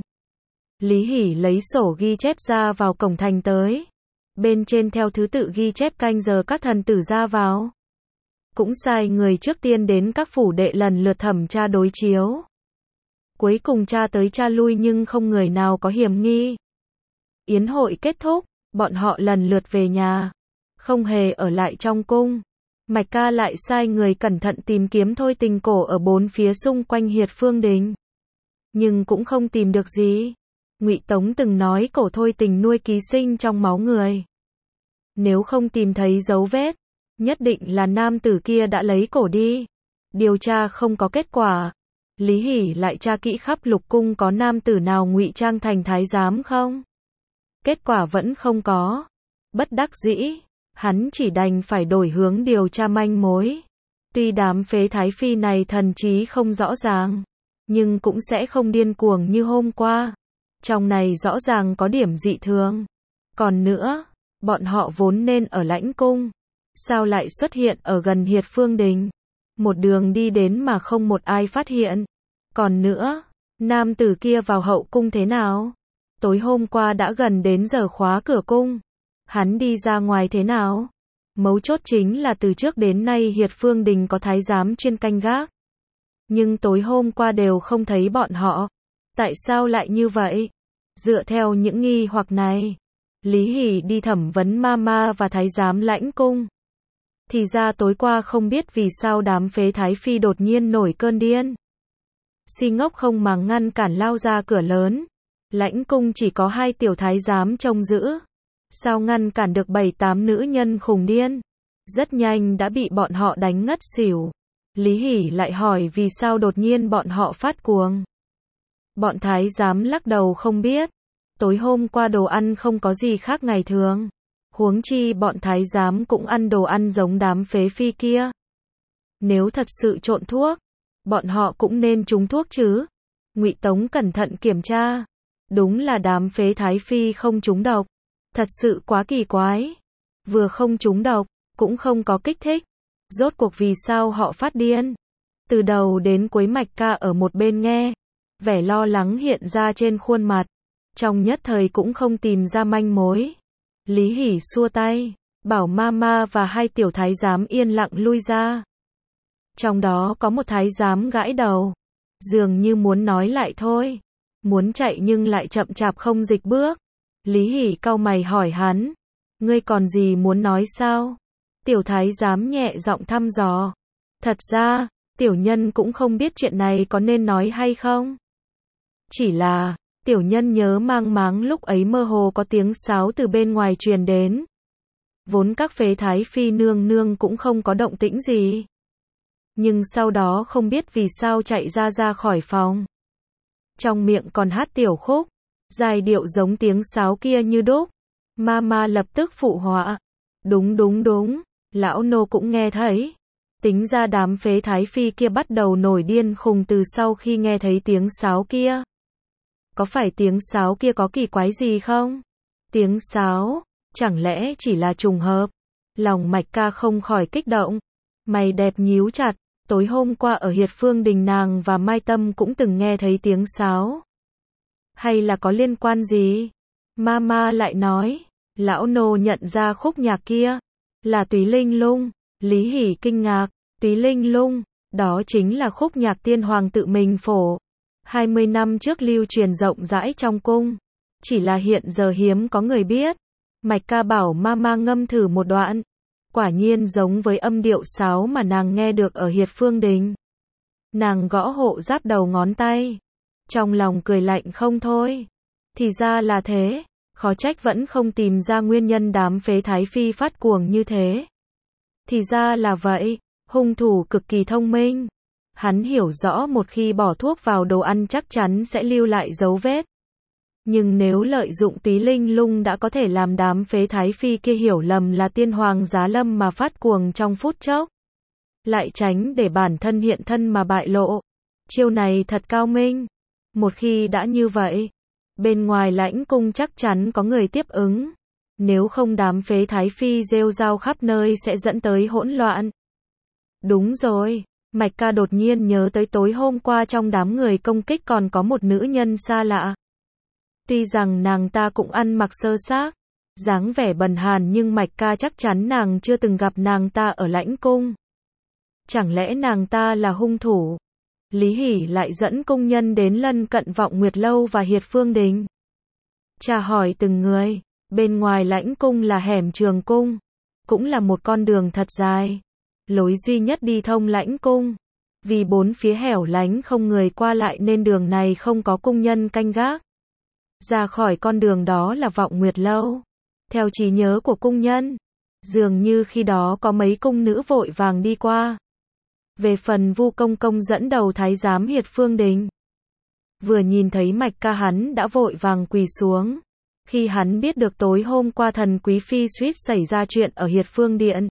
Lý Hỷ lấy sổ ghi chép ra vào cổng thành tới, bên trên theo thứ tự ghi chép canh giờ các thần tử ra vào. Cũng sai người trước tiên đến các phủ đệ lần lượt thẩm tra đối chiếu. Cuối cùng tra tới tra lui nhưng không người nào có hiểm nghi. Yến hội kết thúc, bọn họ lần lượt về nhà, không hề ở lại trong cung. Mạch Ca lại sai người cẩn thận tìm kiếm Thôi Tình cổ ở bốn phía xung quanh Hiệt Phương Đình, nhưng cũng không tìm được gì. Ngụy Tống từng nói cổ Thôi Tình nuôi ký sinh trong máu người, nếu không tìm thấy dấu vết, nhất định là nam tử kia đã lấy cổ đi. Điều tra không có kết quả. Lý Hỷ lại tra kỹ khắp lục cung có nam tử nào ngụy trang thành thái giám không? Kết quả vẫn không có. Bất đắc dĩ, hắn chỉ đành phải đổi hướng điều tra manh mối. Tuy đám phế thái phi này thần trí không rõ ràng, nhưng cũng sẽ không điên cuồng như hôm qua. Trong này rõ ràng có điểm dị thường. Còn nữa, bọn họ vốn nên ở lãnh cung, sao lại xuất hiện ở gần Hiệt Phương Đình? Một đường đi đến mà không một ai phát hiện. Còn nữa, nam tử kia vào hậu cung thế nào? Tối hôm qua đã gần đến giờ khóa cửa cung, hắn đi ra ngoài thế nào? Mấu chốt chính là từ trước đến nay Hiệt Phương Đình có thái giám chuyên canh gác, nhưng tối hôm qua đều không thấy bọn họ. Tại sao lại như vậy? Dựa theo những nghi hoặc này, Lý Hỷ đi thẩm vấn Mama và thái giám lãnh cung. Thì ra tối qua không biết vì sao đám phế thái phi đột nhiên nổi cơn điên. Si ngốc không màng ngăn cản lao ra cửa lớn. Lãnh cung chỉ có 2 tiểu thái giám trông giữ. Sao ngăn cản được 7-8 nữ nhân khùng điên. Rất nhanh đã bị bọn họ đánh ngất xỉu. Lý Hỷ lại hỏi vì sao đột nhiên bọn họ phát cuồng. Bọn thái giám lắc đầu không biết. Tối hôm qua đồ ăn không có gì khác ngày thường. Huống chi bọn thái giám cũng ăn đồ ăn giống đám phế phi kia. Nếu thật sự trộn thuốc, bọn họ cũng nên trúng thuốc chứ. Ngụy Tống cẩn thận kiểm tra. Đúng là đám phế thái phi không trúng độc. Thật sự quá kỳ quái. Vừa không trúng độc, cũng không có kích thích. Rốt cuộc vì sao họ phát điên? Từ đầu đến cuối Mạch Ca ở một bên nghe. Vẻ lo lắng hiện ra trên khuôn mặt. Trong nhất thời cũng không tìm ra manh mối. Lý Hỷ xua tay, bảo Mama và 2 tiểu thái giám yên lặng lui ra. Trong đó có một thái giám gãi đầu. Dường như muốn nói lại thôi. Muốn chạy nhưng lại chậm chạp không dịch bước. Lý Hỷ cau mày hỏi hắn. Ngươi còn gì muốn nói sao? Tiểu thái giám nhẹ giọng thăm dò. Thật ra, tiểu nhân cũng không biết chuyện này có nên nói hay không. Chỉ là, tiểu nhân nhớ mang máng lúc ấy mơ hồ có tiếng sáo từ bên ngoài truyền đến. Vốn các phế thái phi nương nương cũng không có động tĩnh gì. Nhưng sau đó không biết vì sao chạy ra khỏi phòng. Trong miệng còn hát tiểu khúc. Giai điệu giống tiếng sáo kia như đúc. Mama lập tức phụ họa. Đúng. Lão nô cũng nghe thấy. Tính ra đám phế thái phi kia bắt đầu nổi điên khùng từ sau khi nghe thấy tiếng sáo kia. Có phải tiếng sáo kia có kỳ quái gì không? Tiếng sáo, chẳng lẽ chỉ là trùng hợp? Lòng Mạch Ca không khỏi kích động. Mày đẹp nhíu chặt, tối hôm qua ở Hiệt Phương Đình nàng và Mai Tâm cũng từng nghe thấy tiếng sáo. Hay là có liên quan gì? Mama lại nói, lão nô nhận ra khúc nhạc kia, là Túy Linh Lung. Lý Hỷ kinh ngạc, Túy Linh Lung, đó chính là khúc nhạc tiên hoàng tự mình phổ. 20 năm trước lưu truyền rộng rãi trong cung. Chỉ là hiện giờ hiếm có người biết. Mạch Ca bảo Mama ngâm thử một đoạn. Quả nhiên giống với âm điệu sáo mà nàng nghe được ở Hiệt Phương Đình. Nàng gõ hộ giáp đầu ngón tay. Trong lòng cười lạnh không thôi. Thì ra là thế. Khó trách vẫn không tìm ra nguyên nhân đám phế thái phi phát cuồng như thế. Thì ra là vậy. Hung thủ cực kỳ thông minh. Hắn hiểu rõ một khi bỏ thuốc vào đồ ăn chắc chắn sẽ lưu lại dấu vết. Nhưng nếu lợi dụng Túy Linh Lung đã có thể làm đám phế thái phi kia hiểu lầm là tiên hoàng giá lâm mà phát cuồng trong phút chốc. Lại tránh để bản thân hiện thân mà bại lộ. Chiêu này thật cao minh. Một khi đã như vậy, bên ngoài lãnh cung chắc chắn có người tiếp ứng. Nếu không đám phế thái phi rêu rao khắp nơi sẽ dẫn tới hỗn loạn. Đúng rồi. Mạch Ca đột nhiên nhớ tới tối hôm qua trong đám người công kích còn có một nữ nhân xa lạ. Tuy rằng nàng ta cũng ăn mặc sơ xác, dáng vẻ bần hàn nhưng Mạch Ca chắc chắn nàng chưa từng gặp nàng ta ở lãnh cung. Chẳng lẽ nàng ta là hung thủ? Lý Hỷ lại dẫn cung nhân đến lân cận Vọng Nguyệt Lâu và Hiệt Phương Đình. Chà hỏi từng người, bên ngoài lãnh cung là hẻm Trường Cung, cũng là một con đường thật dài. Lối duy nhất đi thông lãnh cung. Vì bốn phía hẻo lánh không người qua lại nên đường này không có cung nhân canh gác. Ra khỏi con đường đó là Vọng Nguyệt Lâu. Theo trí nhớ của cung nhân, dường như khi đó có mấy cung nữ vội vàng đi qua. Về phần Vu Công Công dẫn đầu thái giám Hiệt Phương Đình. Vừa nhìn thấy Mạch Ca hắn đã vội vàng quỳ xuống. Khi hắn biết được tối hôm qua thần quý phi suýt xảy ra chuyện ở Hiệt Phương Điện.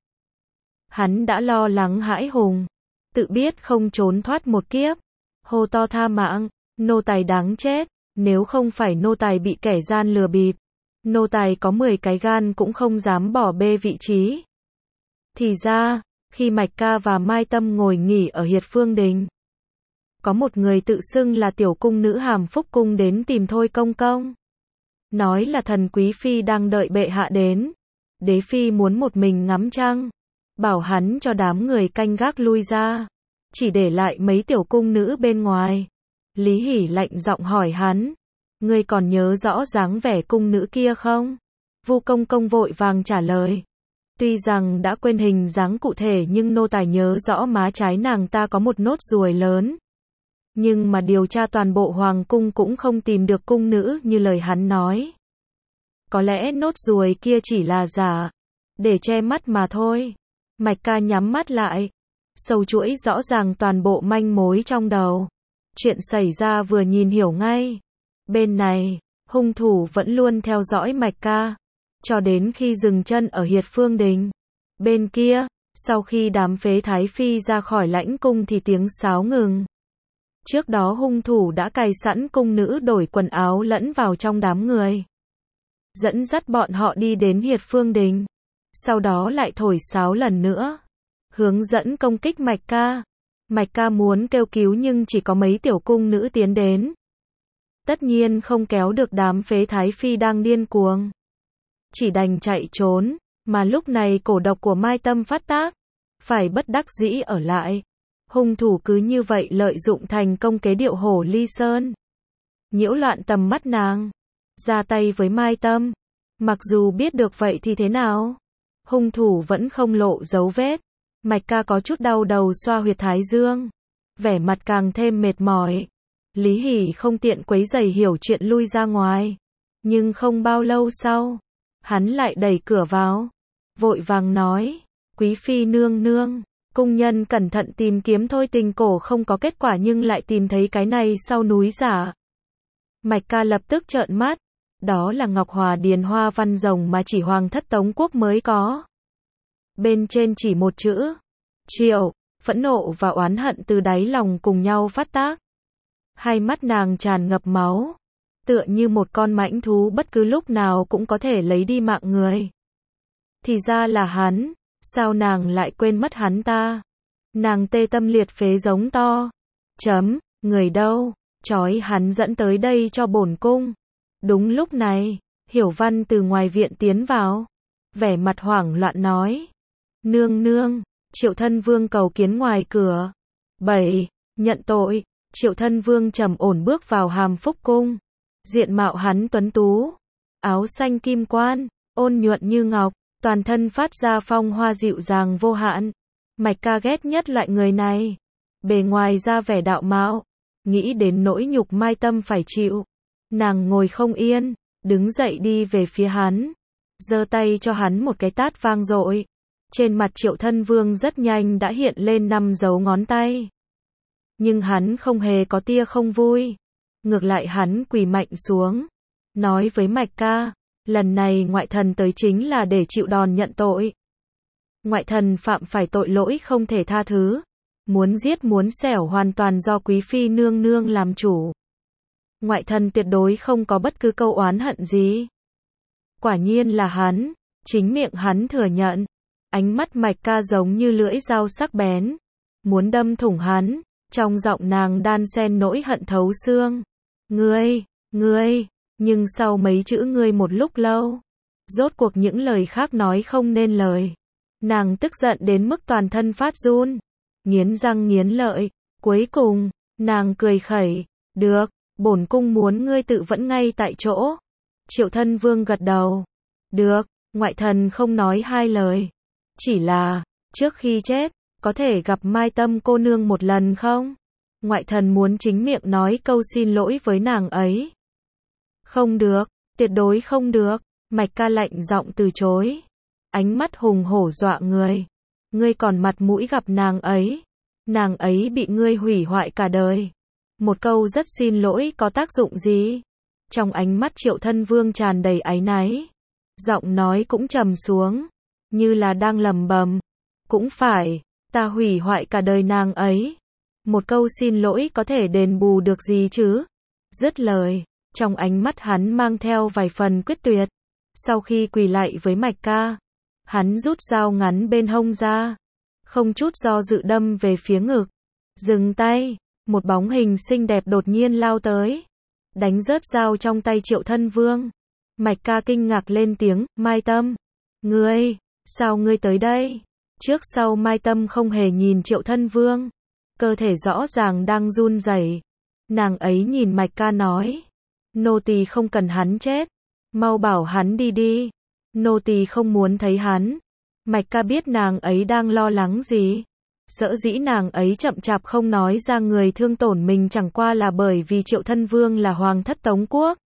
Hắn đã lo lắng hãi hùng. Tự biết không trốn thoát một kiếp. Hô to tha mạng, nô tài đáng chết. Nếu không phải nô tài bị kẻ gian lừa bịp. Nô tài có 10 cái gan cũng không dám bỏ bê vị trí. Thì ra, khi Mạch Ca và Mai Tâm ngồi nghỉ ở Hiệt Phương Đình. Có một người tự xưng là tiểu cung nữ Hàm Phúc Cung đến tìm Thôi Công Công. Nói là thần quý phi đang đợi bệ hạ đến. Đế phi muốn một mình ngắm trăng. Bảo hắn cho đám người canh gác lui ra. Chỉ để lại mấy tiểu cung nữ bên ngoài. Lý Hỷ lạnh giọng hỏi hắn. Ngươi còn nhớ rõ dáng vẻ cung nữ kia không? Vu Công Công vội vàng trả lời. Tuy rằng đã quên hình dáng cụ thể nhưng nô tài nhớ rõ má trái nàng ta có một nốt ruồi lớn. Nhưng mà điều tra toàn bộ hoàng cung cũng không tìm được cung nữ như lời hắn nói. Có lẽ nốt ruồi kia chỉ là giả, để che mắt mà thôi. Mạch Ca nhắm mắt lại, sâu chuỗi rõ ràng toàn bộ manh mối trong đầu. Chuyện xảy ra vừa nhìn hiểu ngay. Bên này, hung thủ vẫn luôn theo dõi Mạch Ca, cho đến khi dừng chân ở Hiệt Phương Đình. Bên kia, sau khi đám phế thái phi ra khỏi lãnh cung thì tiếng sáo ngừng. Trước đó hung thủ đã cài sẵn cung nữ đổi quần áo lẫn vào trong đám người, dẫn dắt bọn họ đi đến Hiệt Phương Đình. Sau đó lại thổi sáo lần nữa, hướng dẫn công kích Mạch Ca. Mạch Ca muốn kêu cứu nhưng chỉ có mấy tiểu cung nữ tiến đến. Tất nhiên không kéo được đám phế thái phi đang điên cuồng, chỉ đành chạy trốn, mà lúc này cổ độc của Mai Tâm phát tác, phải bất đắc dĩ ở lại. Hung thủ cứ như vậy lợi dụng thành công kế điệu hổ ly sơn, nhiễu loạn tầm mắt nàng, ra tay với Mai Tâm. Mặc dù biết được vậy thì thế nào, hung thủ vẫn không lộ dấu vết. Mạch Ca có chút đau đầu xoa huyệt thái dương, vẻ mặt càng thêm mệt mỏi. Lý Hỉ không tiện quấy rầy hiểu chuyện lui ra ngoài, nhưng không bao lâu sau, hắn lại đẩy cửa vào, vội vàng nói, quý phi nương nương, cung nhân cẩn thận tìm kiếm thôi tình cổ không có kết quả nhưng lại tìm thấy cái này sau núi giả. Mạch Ca lập tức trợn mắt, đó là Ngọc Hòa Điền hoa văn rồng mà chỉ Hoàng thất Tống Quốc mới có. Bên trên chỉ một chữ, Triệu. Phẫn nộ và oán hận từ đáy lòng cùng nhau phát tác. Hai mắt nàng tràn ngập máu, tựa như một con mãnh thú bất cứ lúc nào cũng có thể lấy đi mạng người. Thì ra là hắn, sao nàng lại quên mất hắn ta? Nàng tê tâm liệt phế giống to. Người đâu? Trói hắn dẫn tới đây cho bổn cung. Đúng lúc này, Hiểu Văn từ ngoài viện tiến vào, vẻ mặt hoảng loạn nói. Nương nương, Triệu Thân Vương cầu kiến ngoài cửa. 7. Nhận tội. Triệu Thân Vương trầm ổn bước vào Hàm Phúc cung. Diện mạo hắn tuấn tú, áo xanh kim quan, ôn nhuận như ngọc, toàn thân phát ra phong hoa dịu dàng vô hạn. Mạch Ca ghét nhất loại người này. Bề ngoài ra vẻ đạo mạo, nghĩ đến nỗi nhục Mai Tâm phải chịu, nàng ngồi không yên, đứng dậy đi về phía hắn, giơ tay cho hắn một cái tát vang dội. Trên mặt Triệu Thân Vương rất nhanh đã hiện lên 5 dấu ngón tay. Nhưng hắn không hề có tia không vui. Ngược lại hắn quỳ mạnh xuống, nói với Mạch Ca, lần này ngoại thần tới chính là để chịu đòn nhận tội. Ngoại thần phạm phải tội lỗi không thể tha thứ, muốn giết muốn xẻo hoàn toàn do quý phi nương nương làm chủ. Ngoại thần tuyệt đối không có bất cứ câu oán hận gì. Quả nhiên là hắn, chính miệng hắn thừa nhận. Ánh mắt Mạch Ca giống như lưỡi dao sắc bén, muốn đâm thủng hắn, trong giọng nàng đan xen nỗi hận thấu xương. Ngươi, nhưng sau mấy chữ ngươi một lúc lâu, rốt cuộc những lời khác nói không nên lời. Nàng tức giận đến mức toàn thân phát run, nghiến răng nghiến lợi, cuối cùng, nàng cười khẩy, được, bổn cung muốn ngươi tự vẫn ngay tại chỗ. Triệu Thân Vương gật đầu, được, ngoại thần không nói hai lời. Chỉ là, trước khi chết, có thể gặp Mai Tâm cô nương một lần không? Ngoại thần muốn chính miệng nói câu xin lỗi với nàng ấy. Không được, tuyệt đối không được. Mạch Ca lạnh giọng từ chối. Ánh mắt hùng hổ dọa người. Ngươi còn mặt mũi gặp nàng ấy. Nàng ấy bị ngươi hủy hoại cả đời. Một câu rất xin lỗi có tác dụng gì? Trong ánh mắt Triệu Thân Vương tràn đầy áy náy. Giọng nói cũng trầm xuống, như là đang lẩm bẩm. Cũng phải, ta hủy hoại cả đời nàng ấy. Một câu xin lỗi có thể đền bù được gì chứ? Dứt lời, trong ánh mắt hắn mang theo vài phần quyết tuyệt. Sau khi quỳ lạy với Mạch Ca, hắn rút dao ngắn bên hông ra, không chút do dự đâm về phía ngực. Dừng tay, một bóng hình xinh đẹp đột nhiên lao tới, đánh rớt dao trong tay Triệu Thân Vương. Mạch Ca kinh ngạc lên tiếng, Mai Tâm, ngươi, sao ngươi tới đây? Trước sau Mai Tâm không hề nhìn Triệu Thân Vương, cơ thể rõ ràng đang run rẩy. Nàng ấy nhìn Mạch Ca nói, Nô tỳ không cần hắn chết. Mau bảo hắn đi đi. Nô tỳ không muốn thấy hắn. Mạch Ca biết nàng ấy đang lo lắng gì. Sở dĩ nàng ấy chậm chạp không nói ra người thương tổn mình chẳng qua là bởi vì Triệu Thân Vương là hoàng thất Tống quốc.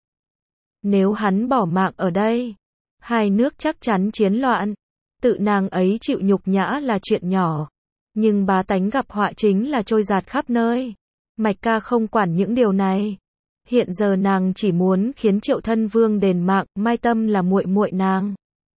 Nếu hắn bỏ mạng ở đây, hai nước chắc chắn chiến loạn. Tự nàng ấy chịu nhục nhã là chuyện nhỏ, nhưng bá tánh gặp họa chính là trôi dạt khắp nơi. Mạch Ca không quản những điều này. Hiện giờ nàng chỉ muốn khiến Triệu Thân Vương đền mạng, Mai Tâm là muội muội nàng.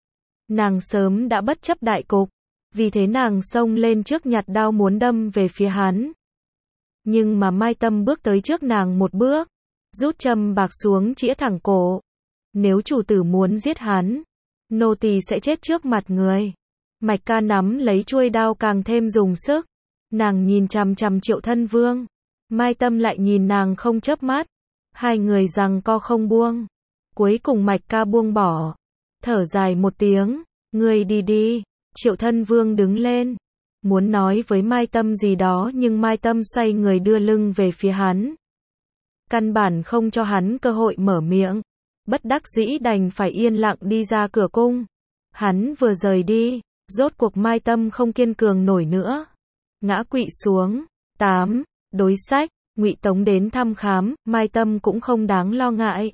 Nàng sớm đã bất chấp đại cục, vì thế nàng xông lên trước nhặt đao muốn đâm về phía hắn. Nhưng mà Mai Tâm bước tới trước nàng một bước, rút châm bạc xuống chĩa thẳng cổ. Nếu chủ tử muốn giết hắn, nô tỳ sẽ chết trước mặt người. Mạch Ca nắm lấy chuôi đao càng thêm dùng sức. Nàng nhìn chằm chằm Triệu Thân Vương. Mai Tâm lại nhìn nàng không chớp mắt. Hai người giằng co không buông. Cuối cùng Mạch Ca buông bỏ. Thở dài một tiếng. Ngươi đi đi. Triệu Thân Vương đứng lên. Muốn nói với Mai Tâm gì đó nhưng Mai Tâm xoay người đưa lưng về phía hắn. Căn bản không cho hắn cơ hội mở miệng. Bất đắc dĩ đành phải yên lặng đi ra cửa cung. Hắn vừa rời đi, rốt cuộc Mai Tâm không kiên cường nổi nữa. Ngã quỵ xuống. 8. Đối sách, Ngụy Tống đến thăm khám, Mai Tâm cũng không đáng lo ngại.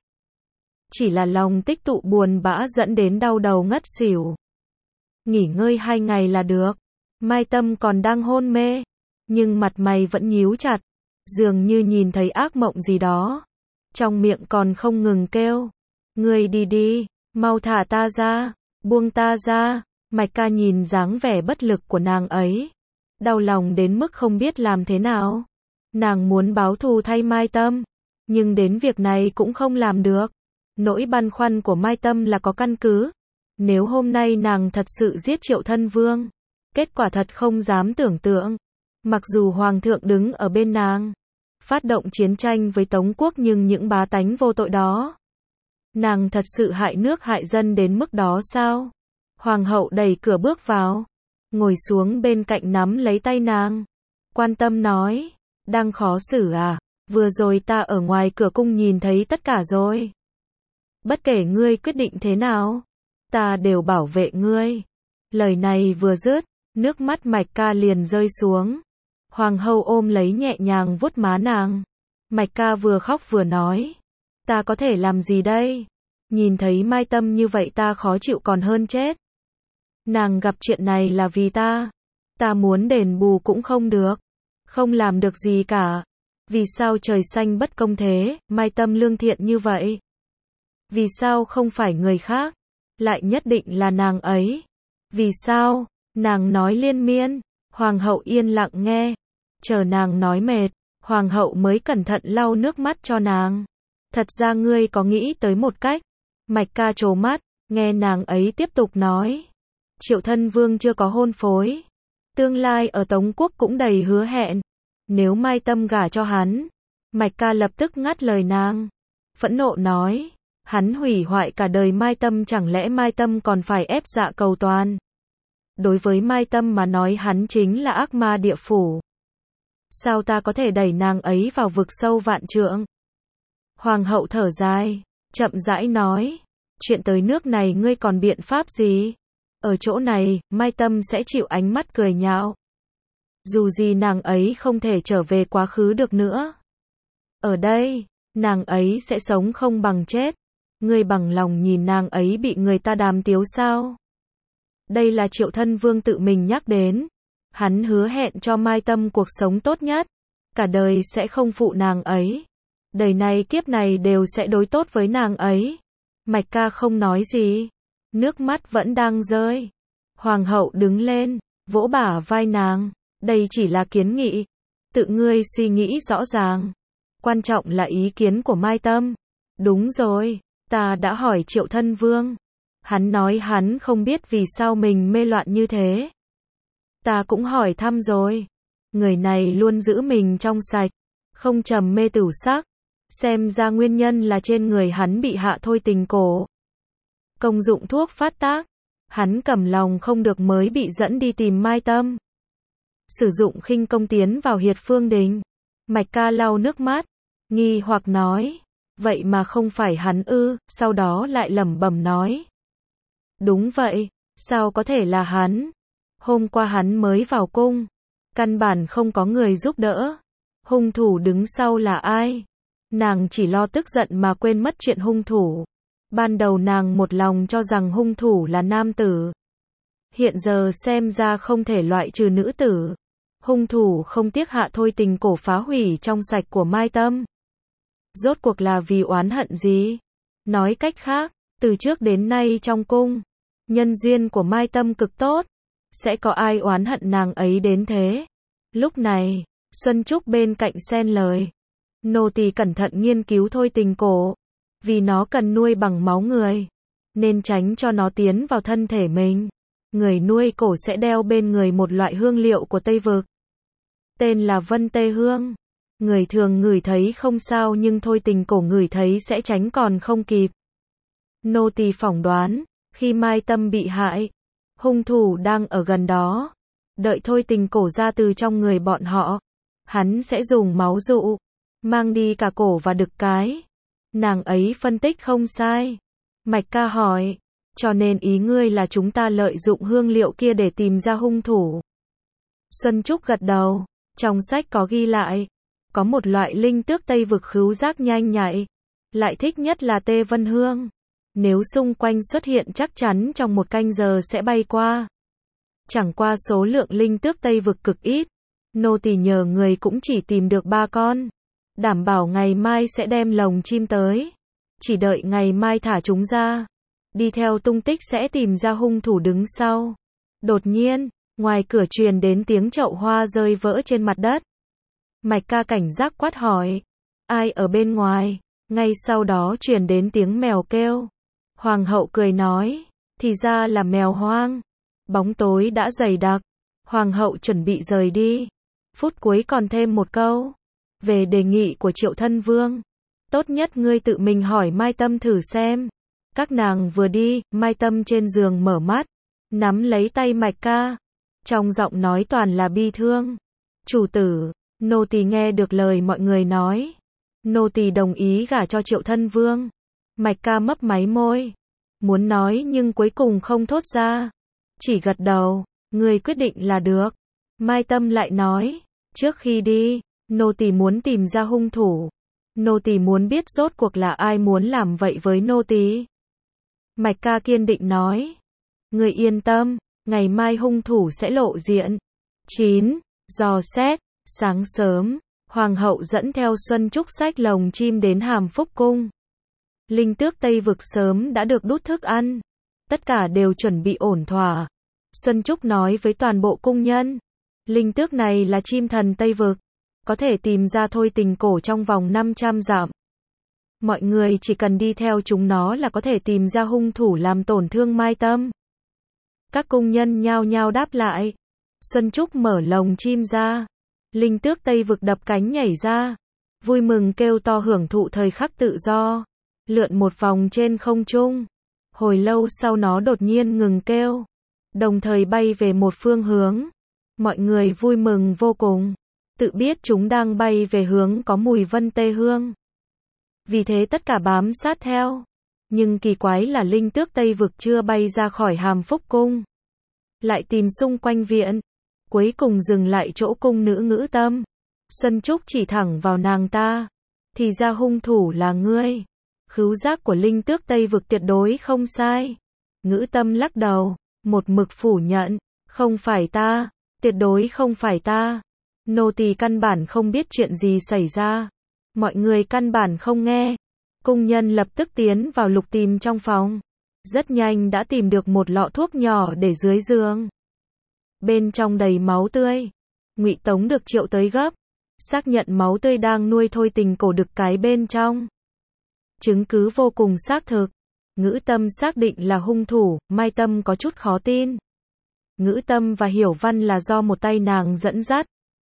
Chỉ là lòng tích tụ buồn bã dẫn đến đau đầu ngất xỉu. Nghỉ ngơi 2 ngày là được. Mai Tâm còn đang hôn mê, nhưng mặt mày vẫn nhíu chặt, dường như nhìn thấy ác mộng gì đó. Trong miệng còn không ngừng kêu. Ngươi đi đi, mau thả ta ra, buông ta ra. Mạch Ca nhìn dáng vẻ bất lực của nàng ấy, đau lòng đến mức không biết làm thế nào. Nàng muốn báo thù thay Mai Tâm, nhưng đến việc này cũng không làm được. Nỗi băn khoăn của Mai Tâm là có căn cứ. Nếu hôm nay nàng thật sự giết Triệu Thân Vương, kết quả thật không dám tưởng tượng. Mặc dù Hoàng thượng đứng ở bên nàng, phát động chiến tranh với Tống quốc nhưng những bá tánh vô tội đó. Nàng thật sự hại nước hại dân đến mức đó sao? Hoàng hậu đẩy cửa bước vào, ngồi xuống bên cạnh nắm lấy tay nàng. Quan tâm nói, đang khó xử à? Vừa rồi ta ở ngoài cửa cung nhìn thấy tất cả rồi. Bất kể ngươi quyết định thế nào, ta đều bảo vệ ngươi. Lời này vừa dứt, nước mắt Mạch Ca liền rơi xuống. Hoàng hậu ôm lấy nhẹ nhàng vuốt má nàng. Mạch Ca vừa khóc vừa nói, ta có thể làm gì đây? Nhìn thấy Mai Tâm như vậy ta khó chịu còn hơn chết. Nàng gặp chuyện này là vì ta muốn đền bù cũng không được, không làm được gì cả. Vì sao trời xanh bất công thế, Mai Tâm lương thiện như vậy? Vì sao không phải người khác, lại nhất định là nàng ấy? Vì sao? Nàng nói liên miên. Hoàng hậu yên lặng nghe, chờ nàng nói mệt, Hoàng hậu mới cẩn thận lau nước mắt cho nàng. Thật ra ngươi có nghĩ tới một cách. Mạch Ca trố mắt, nghe nàng ấy tiếp tục nói. Triệu Thân Vương chưa có hôn phối, tương lai ở Tống quốc cũng đầy hứa hẹn. Nếu Mai Tâm gả cho hắn, Mạch Ca lập tức ngắt lời nàng, phẫn nộ nói, hắn hủy hoại cả đời Mai Tâm, chẳng lẽ Mai Tâm còn phải ép dạ cầu toàn? Đối với Mai Tâm mà nói hắn chính là ác ma địa phủ. Sao ta có thể đẩy nàng ấy vào vực sâu vạn trượng? Hoàng hậu thở dài, chậm rãi nói, chuyện tới nước này ngươi còn biện pháp gì? Ở chỗ này, Mai Tâm sẽ chịu ánh mắt cười nhạo. Dù gì nàng ấy không thể trở về quá khứ được nữa. Ở đây, nàng ấy sẽ sống không bằng chết. Ngươi bằng lòng nhìn nàng ấy bị người ta đàm tiếu sao? Đây là Triệu Thân Vương tự mình nhắc đến. Hắn hứa hẹn cho Mai Tâm cuộc sống tốt nhất. Cả đời sẽ không phụ nàng ấy. Đời này kiếp này đều sẽ đối tốt với nàng ấy. Mạch Ca không nói gì. Nước mắt vẫn đang rơi. Hoàng hậu đứng lên, vỗ bả vai nàng. Đây chỉ là kiến nghị. Tự ngươi suy nghĩ rõ ràng. Quan trọng là ý kiến của Mai Tâm. Đúng rồi, ta đã hỏi Triệu Thân Vương. Hắn nói hắn không biết vì sao mình mê loạn như thế. Ta cũng hỏi thăm rồi. Người này luôn giữ mình trong sạch, không trầm mê tửu sắc. Xem ra nguyên nhân là trên người hắn bị hạ thôi tình cổ. Công dụng thuốc phát tác. Hắn cầm lòng không được mới bị dẫn đi tìm Mai Tâm. Sử dụng khinh công tiến vào Hiệt Phương Đình. Mạch Ca lau nước mắt, nghi hoặc nói, Vậy mà không phải hắn ư? Sau đó lại lẩm bẩm nói. Đúng vậy, sao có thể là hắn? Hôm qua hắn mới vào cung, căn bản không có người giúp đỡ. Hung thủ đứng sau là ai? Nàng chỉ lo tức giận mà quên mất chuyện hung thủ. Ban đầu nàng một lòng cho rằng hung thủ là nam tử. Hiện giờ xem ra không thể loại trừ nữ tử. Hung thủ không tiếc hạ thôi tình cổ phá hủy trong sạch của Mai Tâm. Rốt cuộc là vì oán hận gì? Nói cách khác, từ trước đến nay trong cung, nhân duyên của Mai Tâm cực tốt. Sẽ có ai oán hận nàng ấy đến thế? Lúc này, Xuân Trúc bên cạnh xen lời. Nô tỳ cẩn thận nghiên cứu thôi tình cổ. Vì nó cần nuôi bằng máu người, nên tránh cho nó tiến vào thân thể mình. Người nuôi cổ sẽ đeo bên người một loại hương liệu của Tây Vực. Tên là Vân Tê Hương. Người thường ngửi thấy không sao nhưng thôi tình cổ ngửi thấy sẽ tránh còn không kịp. Nô tỳ phỏng đoán, khi Mai Tâm bị hại, hung thủ đang ở gần đó. Đợi thôi tình cổ ra từ trong người bọn họ, hắn sẽ dùng máu dụ, mang đi cả cổ và đực cái. Nàng ấy phân tích không sai. Mạch ca hỏi, cho nên ý ngươi là chúng ta lợi dụng hương liệu kia để tìm ra hung thủ. Xuân Trúc gật đầu, trong sách có ghi lại, có một loại linh tước Tây Vực khứu giác nhanh nhạy, lại thích nhất là tê vân hương. Nếu xung quanh xuất hiện chắc chắn trong một canh giờ sẽ bay qua. Chẳng qua số lượng linh tước Tây Vực cực ít, nô tỳ nhờ người cũng chỉ tìm được 3 con. Đảm bảo ngày mai sẽ đem lồng chim tới. Chỉ đợi ngày mai thả chúng ra. Đi theo tung tích sẽ tìm ra hung thủ đứng sau. Đột nhiên, ngoài cửa truyền đến tiếng chậu hoa rơi vỡ trên mặt đất. Mạch ca cảnh giác quát hỏi. Ai ở bên ngoài? Ngay sau đó truyền đến tiếng mèo kêu. Hoàng hậu cười nói. Thì ra là mèo hoang. Bóng tối đã dày đặc. Hoàng hậu chuẩn bị rời đi. Phút cuối còn thêm một câu. Về đề nghị của Triệu Thân Vương, tốt nhất ngươi tự mình hỏi Mai Tâm thử xem. Các nàng vừa đi, Mai Tâm trên giường mở mắt, nắm lấy tay Mạch ca. Trong giọng nói toàn là bi thương. Chủ tử, nô tỳ nghe được lời mọi người nói. Nô tỳ đồng ý gả cho Triệu Thân Vương. Mạch ca mấp máy môi. Muốn nói nhưng cuối cùng không thốt ra. Chỉ gật đầu, ngươi quyết định là được. Mai Tâm lại nói, trước khi đi, nô tỳ muốn tìm ra hung thủ. Nô tỳ muốn biết rốt cuộc là ai muốn làm vậy với nô tỳ. Mạch ca kiên định nói. Người yên tâm, ngày mai hung thủ sẽ lộ diện. 9. Dò xét. Sáng sớm, Hoàng hậu dẫn theo Xuân Trúc xách lồng chim đến Hàm Phúc Cung. Linh tước Tây Vực sớm đã được đút thức ăn. Tất cả đều chuẩn bị ổn thỏa. Xuân Trúc nói với toàn bộ cung nhân. Linh tước này là chim thần Tây Vực. Có thể tìm ra thôi tình cổ trong vòng 500 dặm. Mọi người chỉ cần đi theo chúng nó là có thể tìm ra hung thủ làm tổn thương Mai Tâm. Các cung nhân nhao nhao đáp lại. Xuân Trúc mở lồng chim ra. Linh tước Tây Vực đập cánh nhảy ra. Vui mừng kêu to hưởng thụ thời khắc tự do. Lượn một vòng trên không trung. Hồi lâu sau nó đột nhiên ngừng kêu. Đồng thời bay về một phương hướng. Mọi người vui mừng vô cùng. Tự biết chúng đang bay về hướng có mùi Vân Tê Hương. Vì thế tất cả bám sát theo. Nhưng kỳ quái là linh tước Tây Vực chưa bay ra khỏi Hàm Phúc Cung. Lại tìm xung quanh viện. Cuối cùng dừng lại chỗ cung nữ Ngữ Tâm. Xuân Trúc chỉ thẳng vào nàng ta. Thì ra hung thủ là ngươi. Khứu giác của linh tước Tây Vực tuyệt đối không sai. Ngữ Tâm lắc đầu, một mực phủ nhận. Không phải ta, tuyệt đối không phải ta. Nô tỳ căn bản không biết chuyện gì xảy ra. Mọi người căn bản không nghe. Cung nhân lập tức tiến vào lục tìm trong phòng. Rất nhanh đã tìm được một lọ thuốc nhỏ để dưới giường. Bên trong đầy máu tươi. Ngụy Tống được triệu tới gấp. Xác nhận máu tươi đang nuôi thôi tình cổ đực cái bên trong. Chứng cứ vô cùng xác thực. Ngữ Tâm xác định là hung thủ. Mai Tâm có chút khó tin. Ngữ Tâm và Hiểu Văn là do một tay nàng dẫn dắt.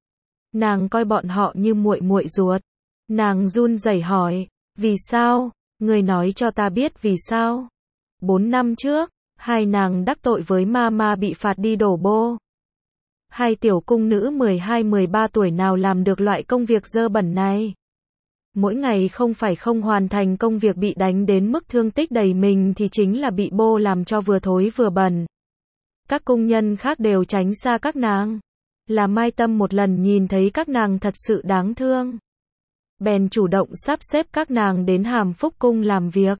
Nàng coi bọn họ như muội muội ruột. Nàng run rẩy hỏi, vì sao? Người nói cho ta biết vì sao? 4 năm trước, hai nàng đắc tội với ma bị phạt đi đổ bô. Hai tiểu cung nữ 12-13 tuổi nào làm được loại công việc dơ bẩn này? Mỗi ngày không phải không hoàn thành công việc bị đánh đến mức thương tích đầy mình thì chính là bị bô làm cho vừa thối vừa bẩn. Các cung nhân khác đều tránh xa các nàng. Là Mai Tâm một lần nhìn thấy các nàng thật sự đáng thương. Bèn chủ động sắp xếp các nàng đến Hàm Phúc cung làm việc.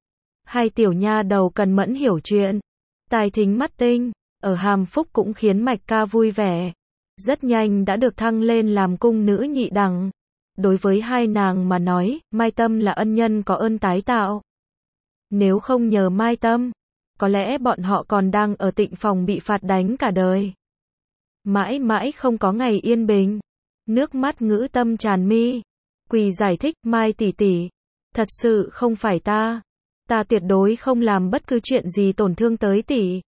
Hai tiểu nha đầu cần mẫn hiểu chuyện, tài thính mắt tinh, ở Hàm Phúc cũng khiến Mạch Ca vui vẻ. Rất nhanh đã được thăng lên làm cung nữ nhị đẳng. Đối với hai nàng mà nói, Mai Tâm là ân nhân có ơn tái tạo. Nếu không nhờ Mai Tâm, có lẽ bọn họ còn đang ở Tịnh phòng bị phạt đánh cả đời. Mãi mãi không có ngày yên bình. Nước mắt Ngữ Tâm tràn mi. Quỳ giải thích, Mai tỷ tỷ, thật sự không phải ta. Ta tuyệt đối không làm bất cứ chuyện gì tổn thương tới tỷ.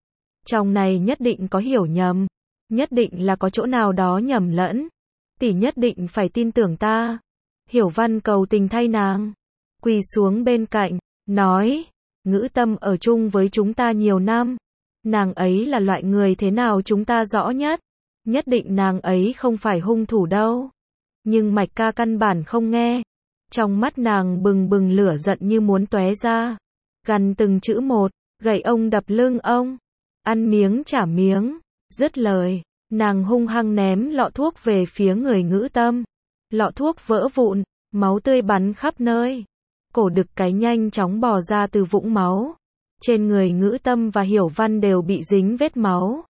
Trong này nhất định có hiểu nhầm. Nhất định là có chỗ nào đó nhầm lẫn. Tỷ nhất định phải tin tưởng ta. Hiểu Văn cầu tình thay nàng. Quỳ xuống bên cạnh, nói, Ngữ Tâm ở chung với chúng ta nhiều năm. Nàng ấy là loại người thế nào chúng ta rõ nhất. Nhất định nàng ấy không phải hung thủ đâu. Nhưng Mạch Ca căn bản không nghe. Trong mắt nàng bừng bừng lửa giận như muốn tóe ra. Gằn từng chữ một, gậy ông đập lưng ông. Ăn miếng trả miếng. Dứt lời, nàng hung hăng ném lọ thuốc về phía người Ngữ Tâm. Lọ thuốc vỡ vụn, máu tươi bắn khắp nơi. Cổ đực cái nhanh chóng bò ra từ vũng máu. Trên người Ngữ Tâm và Hiểu Văn đều bị dính vết máu.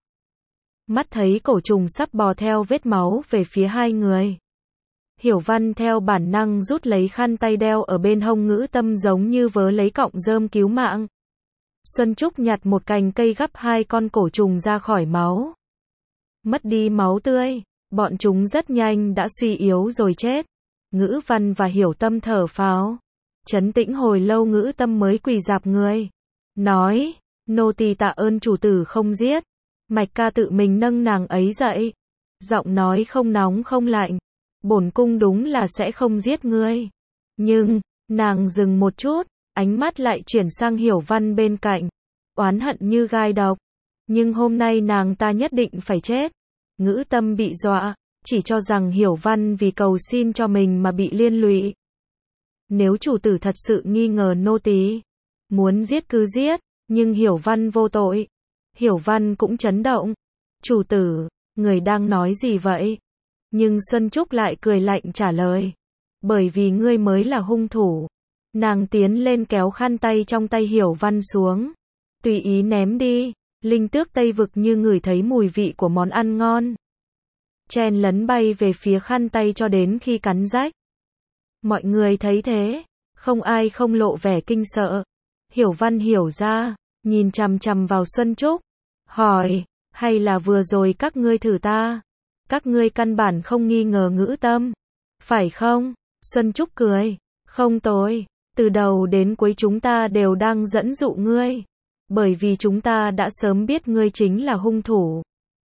Mắt thấy cổ trùng sắp bò theo vết máu về phía hai người. Hiểu Văn theo bản năng rút lấy khăn tay đeo ở bên hông Ngữ Tâm giống như vớ lấy cọng rơm cứu mạng. Xuân Trúc nhặt một cành cây gắp hai con cổ trùng ra khỏi máu. Mất đi máu tươi, bọn chúng rất nhanh đã suy yếu rồi chết. Ngữ Văn và Hiểu Tâm thở phào. Trấn tĩnh hồi lâu Ngữ Tâm mới quỳ rạp người. Nói, nô tỳ tạ ơn chủ tử không giết. Mạch Ca tự mình nâng nàng ấy dậy. Giọng nói không nóng không lạnh. Bổn cung đúng là sẽ không giết ngươi. Nhưng, nàng dừng một chút, ánh mắt lại chuyển sang Hiểu Văn bên cạnh. Oán hận như gai độc. Nhưng hôm nay nàng ta nhất định phải chết. Ngữ Tâm bị dọa, chỉ cho rằng Hiểu Văn vì cầu xin cho mình mà bị liên lụy. Nếu chủ tử thật sự nghi ngờ nô tỳ, muốn giết cứ giết, nhưng Hiểu Văn vô tội. Hiểu Văn cũng chấn động. Chủ tử, người đang nói gì vậy? Nhưng Xuân Trúc lại cười lạnh trả lời. Bởi vì ngươi mới là hung thủ. Nàng tiến lên kéo khăn tay trong tay Hiểu Văn xuống. Tùy ý ném đi. Linh Tước Tây Vực như ngửi thấy mùi vị của món ăn ngon. Chen lấn bay về phía khăn tay cho đến khi cắn rách. Mọi người thấy thế. Không ai không lộ vẻ kinh sợ. Hiểu Văn hiểu ra. Nhìn chằm chằm vào Xuân Trúc. Hỏi, hay là vừa rồi các ngươi thử ta? Các ngươi căn bản không nghi ngờ Ngữ Tâm. Phải không? Xuân Trúc cười. Không tôi. Từ đầu đến cuối chúng ta đều đang dẫn dụ ngươi. Bởi vì chúng ta đã sớm biết ngươi chính là hung thủ.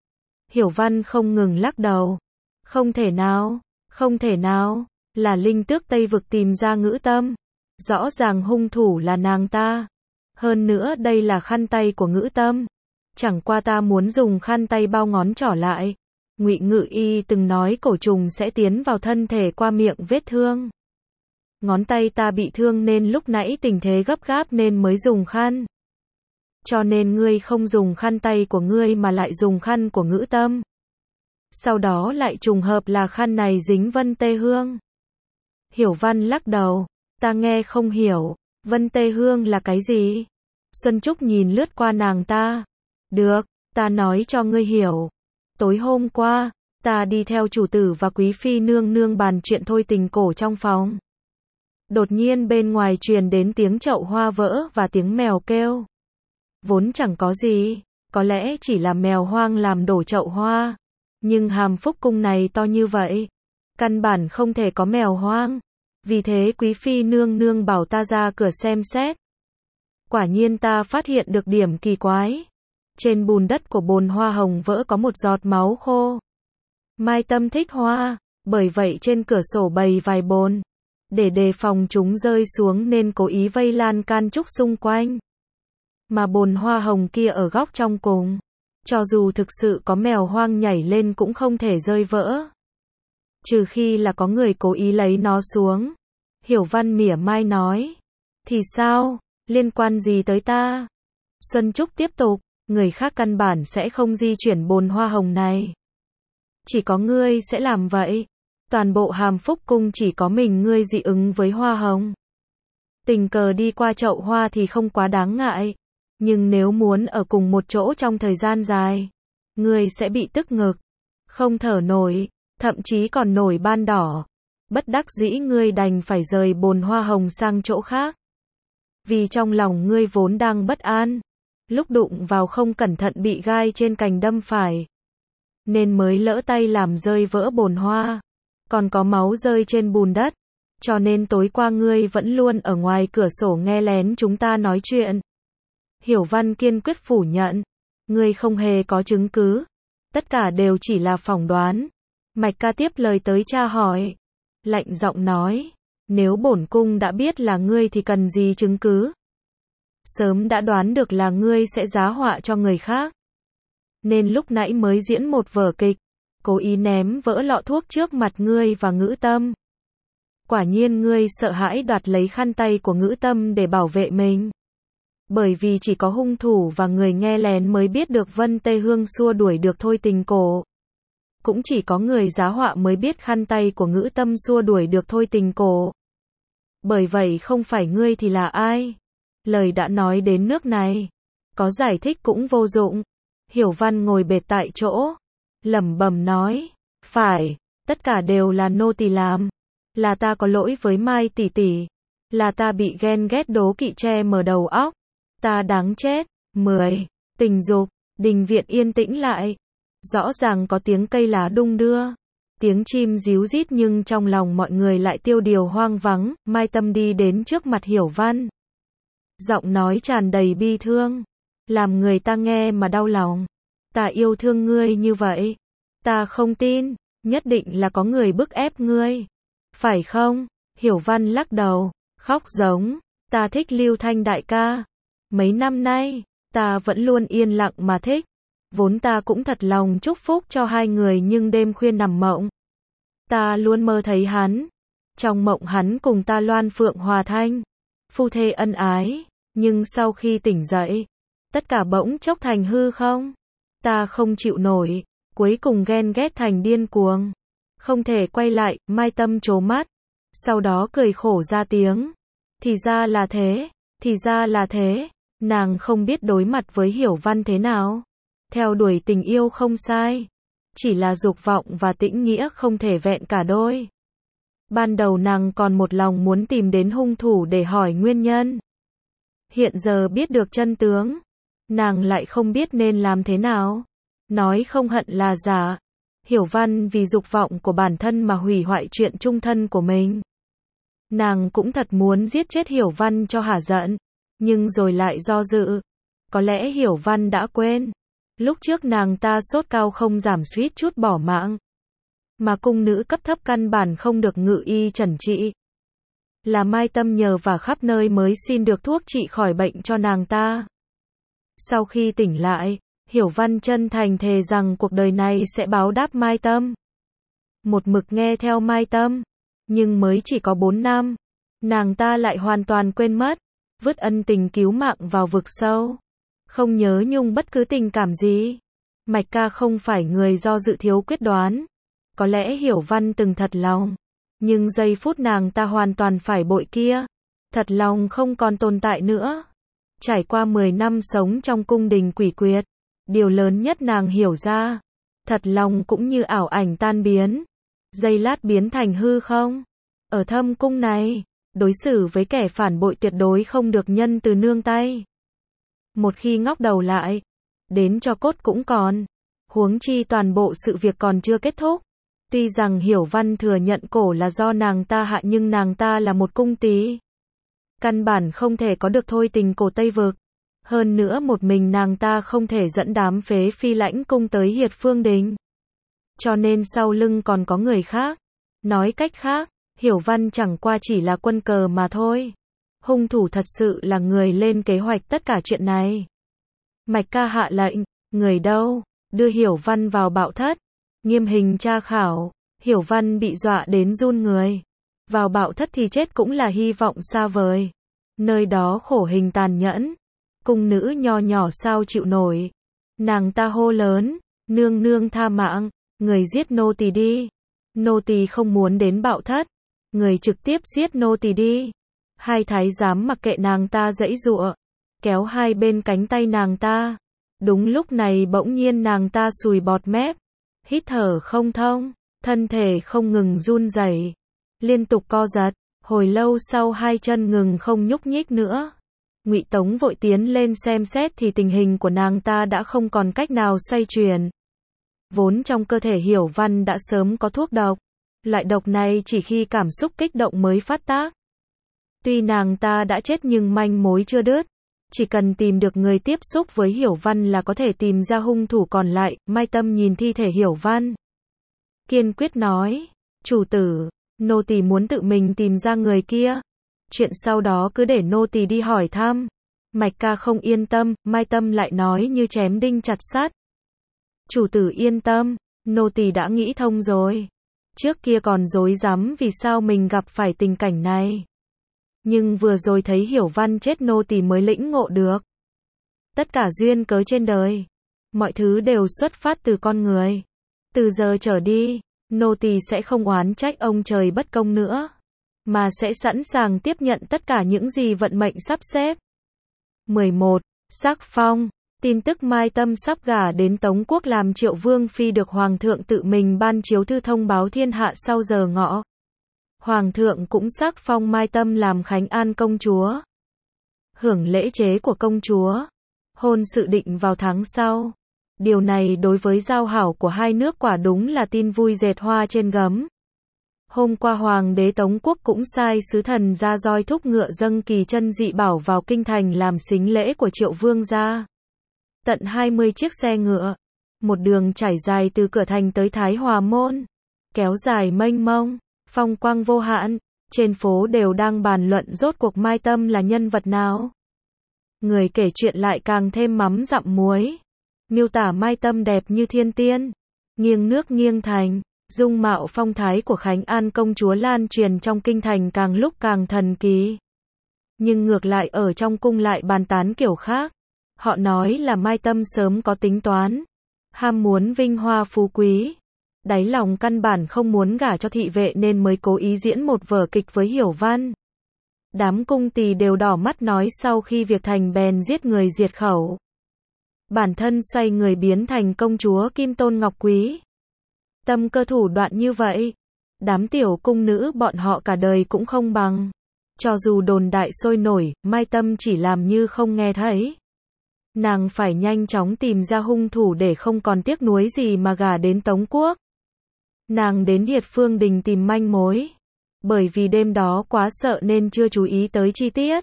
Hiểu Văn không ngừng lắc đầu. Không thể nào. Không thể nào. Là Linh Tước Tây Vực tìm ra Ngữ Tâm. Rõ ràng hung thủ là nàng ta. Hơn nữa đây là khăn tay của Ngữ Tâm. Chẳng qua ta muốn dùng khăn tay bao ngón trỏ lại. Ngụy Ngự Y từng nói cổ trùng sẽ tiến vào thân thể qua miệng vết thương. Ngón tay ta bị thương nên lúc nãy tình thế gấp gáp nên mới dùng khăn. Cho nên ngươi không dùng khăn tay của ngươi mà lại dùng khăn của Ngữ Tâm. Sau đó lại trùng hợp là khăn này dính Vân Tê Hương. Hiểu Văn lắc đầu. Ta nghe không hiểu. Vân Tê Hương là cái gì? Xuân Trúc nhìn lướt qua nàng ta. Được, ta nói cho ngươi hiểu. Tối hôm qua, ta đi theo chủ tử và quý phi nương nương bàn chuyện thôi tình cổ trong phòng. Đột nhiên bên ngoài truyền đến tiếng chậu hoa vỡ và tiếng mèo kêu. Vốn chẳng có gì, có lẽ chỉ là mèo hoang làm đổ chậu hoa. Nhưng Hàm Phúc cung này to như vậy, căn bản không thể có mèo hoang. Vì thế quý phi nương nương bảo ta ra cửa xem xét. Quả nhiên ta phát hiện được điểm kỳ quái. Trên bùn đất của bồn hoa hồng vỡ có một giọt máu khô. Mai Tâm thích hoa, bởi vậy trên cửa sổ bày vài bồn. Để đề phòng chúng rơi xuống nên cố ý vây lan can trúc xung quanh. Mà bồn hoa hồng kia ở góc trong cùng. Cho dù thực sự có mèo hoang nhảy lên cũng không thể rơi vỡ. Trừ khi là có người cố ý lấy nó xuống. Hiểu Văn mỉa mai nói. Thì sao, liên quan gì tới ta? Xuân Trúc tiếp tục, người khác căn bản sẽ không di chuyển bồn hoa hồng này. Chỉ có ngươi sẽ làm vậy. Toàn bộ Hàm Phúc cung chỉ có mình ngươi dị ứng với hoa hồng. Tình cờ đi qua chậu hoa thì không quá đáng ngại. Nhưng nếu muốn ở cùng một chỗ trong thời gian dài, ngươi sẽ bị tức ngực, không thở nổi, thậm chí còn nổi ban đỏ. Bất đắc dĩ ngươi đành phải rời bồn hoa hồng sang chỗ khác. Vì trong lòng ngươi vốn đang bất an, lúc đụng vào không cẩn thận bị gai trên cành đâm phải, nên mới lỡ tay làm rơi vỡ bồn hoa, còn có máu rơi trên bùn đất. Cho nên tối qua ngươi vẫn luôn ở ngoài cửa sổ nghe lén chúng ta nói chuyện. Hiểu Văn kiên quyết phủ nhận. Ngươi không hề có chứng cứ. Tất cả đều chỉ là phỏng đoán. Mạch Ca tiếp lời tới tra hỏi. Lạnh giọng nói. Nếu bổn cung đã biết là ngươi thì cần gì chứng cứ? Sớm đã đoán được là ngươi sẽ giá họa cho người khác. Nên lúc nãy mới diễn một vở kịch. Cố ý ném vỡ lọ thuốc trước mặt ngươi và Ngữ Tâm. Quả nhiên ngươi sợ hãi đoạt lấy khăn tay của Ngữ Tâm để bảo vệ mình. Bởi vì chỉ có hung thủ và người nghe lén mới biết được Vân Tê Hương xua đuổi được Thôi Tình Cổ. Cũng chỉ có người giá họa mới biết khăn tay của Ngữ Tâm xua đuổi được Thôi Tình Cổ. Bởi vậy không phải ngươi thì là ai? Lời đã nói đến nước này, có giải thích cũng vô dụng. Hiểu Văn ngồi bệt tại chỗ, lẩm bẩm nói, phải, tất cả đều là nô tỳ làm. Là ta có lỗi với Mai tỷ tỷ. Là ta bị ghen ghét đố kỵ che mờ đầu óc. Ta đáng chết. 10. Tình dục. Đình viện yên tĩnh lại. Rõ ràng có tiếng cây lá đung đưa, tiếng chim ríu rít, nhưng trong lòng mọi người lại tiêu điều hoang vắng. Mai Tâm đi đến trước mặt Hiểu Văn. Giọng nói tràn đầy bi thương, làm người ta nghe mà đau lòng. Ta yêu thương ngươi như vậy. Ta không tin, nhất định là có người bức ép ngươi. Phải không? Hiểu Văn lắc đầu, khóc giống. Ta thích Lưu Thanh đại ca. Mấy năm nay, ta vẫn luôn yên lặng mà thích. Vốn ta cũng thật lòng chúc phúc cho hai người, nhưng đêm khuya nằm mộng, ta luôn mơ thấy hắn. Trong mộng hắn cùng ta Loan Phượng hòa thanh, phu thê ân ái. Nhưng sau khi tỉnh dậy, tất cả bỗng chốc thành hư không. Ta không chịu nổi, cuối cùng ghen ghét thành điên cuồng. Không thể quay lại. Mai Tâm trố mắt, sau đó cười khổ ra tiếng. Thì ra là thế, thì ra là thế. Nàng không biết đối mặt với Hiểu Văn thế nào. Theo đuổi tình yêu không sai, chỉ là dục vọng và tĩnh nghĩa không thể vẹn cả đôi. Ban đầu nàng còn một lòng muốn tìm đến hung thủ để hỏi nguyên nhân. Hiện giờ biết được chân tướng, nàng lại không biết nên làm thế nào. Nói không hận là giả. Hiểu Văn vì dục vọng của bản thân mà hủy hoại chuyện chung thân của mình. Nàng cũng thật muốn giết chết Hiểu Văn cho hả giận, nhưng rồi lại do dự. Có lẽ Hiểu Văn đã quên, lúc trước nàng ta sốt cao không giảm suýt chút bỏ mạng. Mà cung nữ cấp thấp căn bản không được ngự y chẩn trị. Là Mai Tâm nhờ vả khắp nơi mới xin được thuốc trị khỏi bệnh cho nàng ta. Sau khi tỉnh lại, Hiểu Văn chân thành thề rằng cuộc đời này sẽ báo đáp Mai Tâm. Một mực nghe theo Mai Tâm, nhưng mới chỉ có 4 năm, nàng ta lại hoàn toàn quên mất, vứt ân tình cứu mạng vào vực sâu, không nhớ nhung bất cứ tình cảm gì. Mạch Ca không phải người do dự thiếu quyết đoán. Có lẽ Hiểu Văn từng thật lòng, nhưng giây phút nàng ta hoàn toàn phải bội kia, thật lòng không còn tồn tại nữa. Trải qua 10 năm sống trong cung đình quỷ quyệt, điều lớn nhất nàng hiểu ra, thật lòng cũng như ảo ảnh tan biến, giây lát biến thành hư không. Ở thâm cung này, đối xử với kẻ phản bội tuyệt đối không được nhân từ nương tay. Một khi ngóc đầu lại, đến cho cốt cũng còn. Huống chi toàn bộ sự việc còn chưa kết thúc. Tuy rằng Hiểu Văn thừa nhận cổ là do nàng ta hạ, nhưng nàng ta là một cung tí, căn bản không thể có được Thôi Tình Cổ Tây Vực. Hơn nữa một mình nàng ta không thể dẫn đám phế phi lãnh cung tới Hiệt Phương Đình. Cho nên sau lưng còn có người khác. Nói cách khác, Hiểu Văn chẳng qua chỉ là quân cờ mà thôi. Hung thủ thật sự là người lên kế hoạch tất cả chuyện này. Mạch Ca hạ lệnh, người đâu, đưa Hiểu Văn vào Bạo Thất, nghiêm hình tra khảo. Hiểu Văn bị dọa đến run người. Vào Bạo Thất thì chết cũng là hy vọng xa vời. Nơi đó khổ hình tàn nhẫn. Cung nữ nho nhỏ sao chịu nổi. Nàng ta hô lớn, nương nương tha mạng, người giết nô tỳ đi. Nô tỳ không muốn đến Bạo Thất. Người trực tiếp giết nô tỳ đi. Hai thái giám mặc kệ nàng ta giãy giụa, kéo hai bên cánh tay nàng ta. Đúng lúc này bỗng nhiên nàng ta sùi bọt mép, hít thở không thông, thân thể không ngừng run rẩy, liên tục co giật. Hồi lâu sau hai chân ngừng không nhúc nhích nữa. Ngụy Tống vội tiến lên xem xét thì tình hình của nàng ta đã không còn cách nào xoay chuyển. Vốn trong cơ thể Hiểu Văn đã sớm có thuốc độc. Loại độc này chỉ khi cảm xúc kích động mới phát tác. Tuy nàng ta đã chết nhưng manh mối chưa đứt. Chỉ cần tìm được người tiếp xúc với Hiểu Văn là có thể tìm ra hung thủ còn lại. Mai Tâm nhìn thi thể Hiểu Văn, kiên quyết nói, chủ tử, nô tỳ muốn tự mình tìm ra người kia. Chuyện sau đó cứ để nô tỳ đi hỏi thăm. Mạch ca không yên tâm, Mai Tâm lại nói như chém đinh chặt sắt. Chủ tử yên tâm, nô tỳ đã nghĩ thông rồi. Trước kia còn rối rắm vì sao mình gặp phải tình cảnh này. Nhưng vừa rồi thấy Hiểu Văn chết nô tỳ mới lĩnh ngộ được. Tất cả duyên cớ trên đời, mọi thứ đều xuất phát từ con người. Từ giờ trở đi, nô tỳ sẽ không oán trách ông trời bất công nữa, mà sẽ sẵn sàng tiếp nhận tất cả những gì vận mệnh sắp xếp. 11. Sắc phong. Tin tức Mai Tâm sắp gả đến Tống Quốc làm Triệu Vương Phi được Hoàng thượng tự mình ban chiếu thư thông báo thiên hạ sau giờ ngọ. Hoàng thượng cũng sắc phong Mai Tâm làm Khánh An công chúa. Hưởng lễ chế của công chúa. Hôn sự định vào tháng sau. Điều này đối với giao hảo của hai nước quả đúng là tin vui dệt hoa trên gấm. Hôm qua Hoàng đế Tống Quốc cũng sai sứ thần ra roi thúc ngựa dâng kỳ chân dị bảo vào kinh thành làm sính lễ của Triệu Vương gia. Tận 20 chiếc xe ngựa, một đường trải dài từ cửa thành tới Thái Hòa Môn, kéo dài mênh mông, phong quang vô hạn, trên phố đều đang bàn luận rốt cuộc Mai Tâm là nhân vật nào. Người kể chuyện lại càng thêm mắm dặm muối, miêu tả Mai Tâm đẹp như thiên tiên, nghiêng nước nghiêng thành, dung mạo phong thái của Khánh An công chúa lan truyền trong kinh thành càng lúc càng thần kỳ. Nhưng ngược lại ở trong cung lại bàn tán kiểu khác. Họ nói là Mai Tâm sớm có tính toán, ham muốn vinh hoa phú quý, đáy lòng căn bản không muốn gả cho thị vệ nên mới cố ý diễn một vở kịch với Hiểu Văn. Đám cung tỳ đều đỏ mắt nói sau khi việc thành bèn giết người diệt khẩu. Bản thân xoay người biến thành công chúa Kim Tôn Ngọc Quý. Tâm cơ thủ đoạn như vậy, đám tiểu cung nữ bọn họ cả đời cũng không bằng. Cho dù đồn đại sôi nổi, Mai Tâm chỉ làm như không nghe thấy. Nàng phải nhanh chóng tìm ra hung thủ để không còn tiếc nuối gì mà gả đến Tống Quốc. Nàng đến Hiệt Phương Đình tìm manh mối. Bởi vì đêm đó quá sợ nên chưa chú ý tới chi tiết.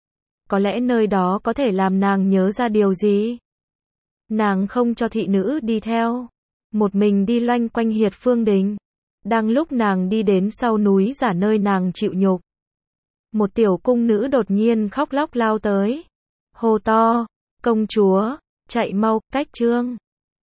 Có lẽ nơi đó có thể làm nàng nhớ ra điều gì. Nàng không cho thị nữ đi theo. Một mình đi loanh quanh Hiệt Phương Đình. Đang lúc nàng đi đến sau núi giả nơi nàng chịu nhục. Một tiểu cung nữ đột nhiên khóc lóc lao tới. Hô to, công chúa, chạy mau, cách trương.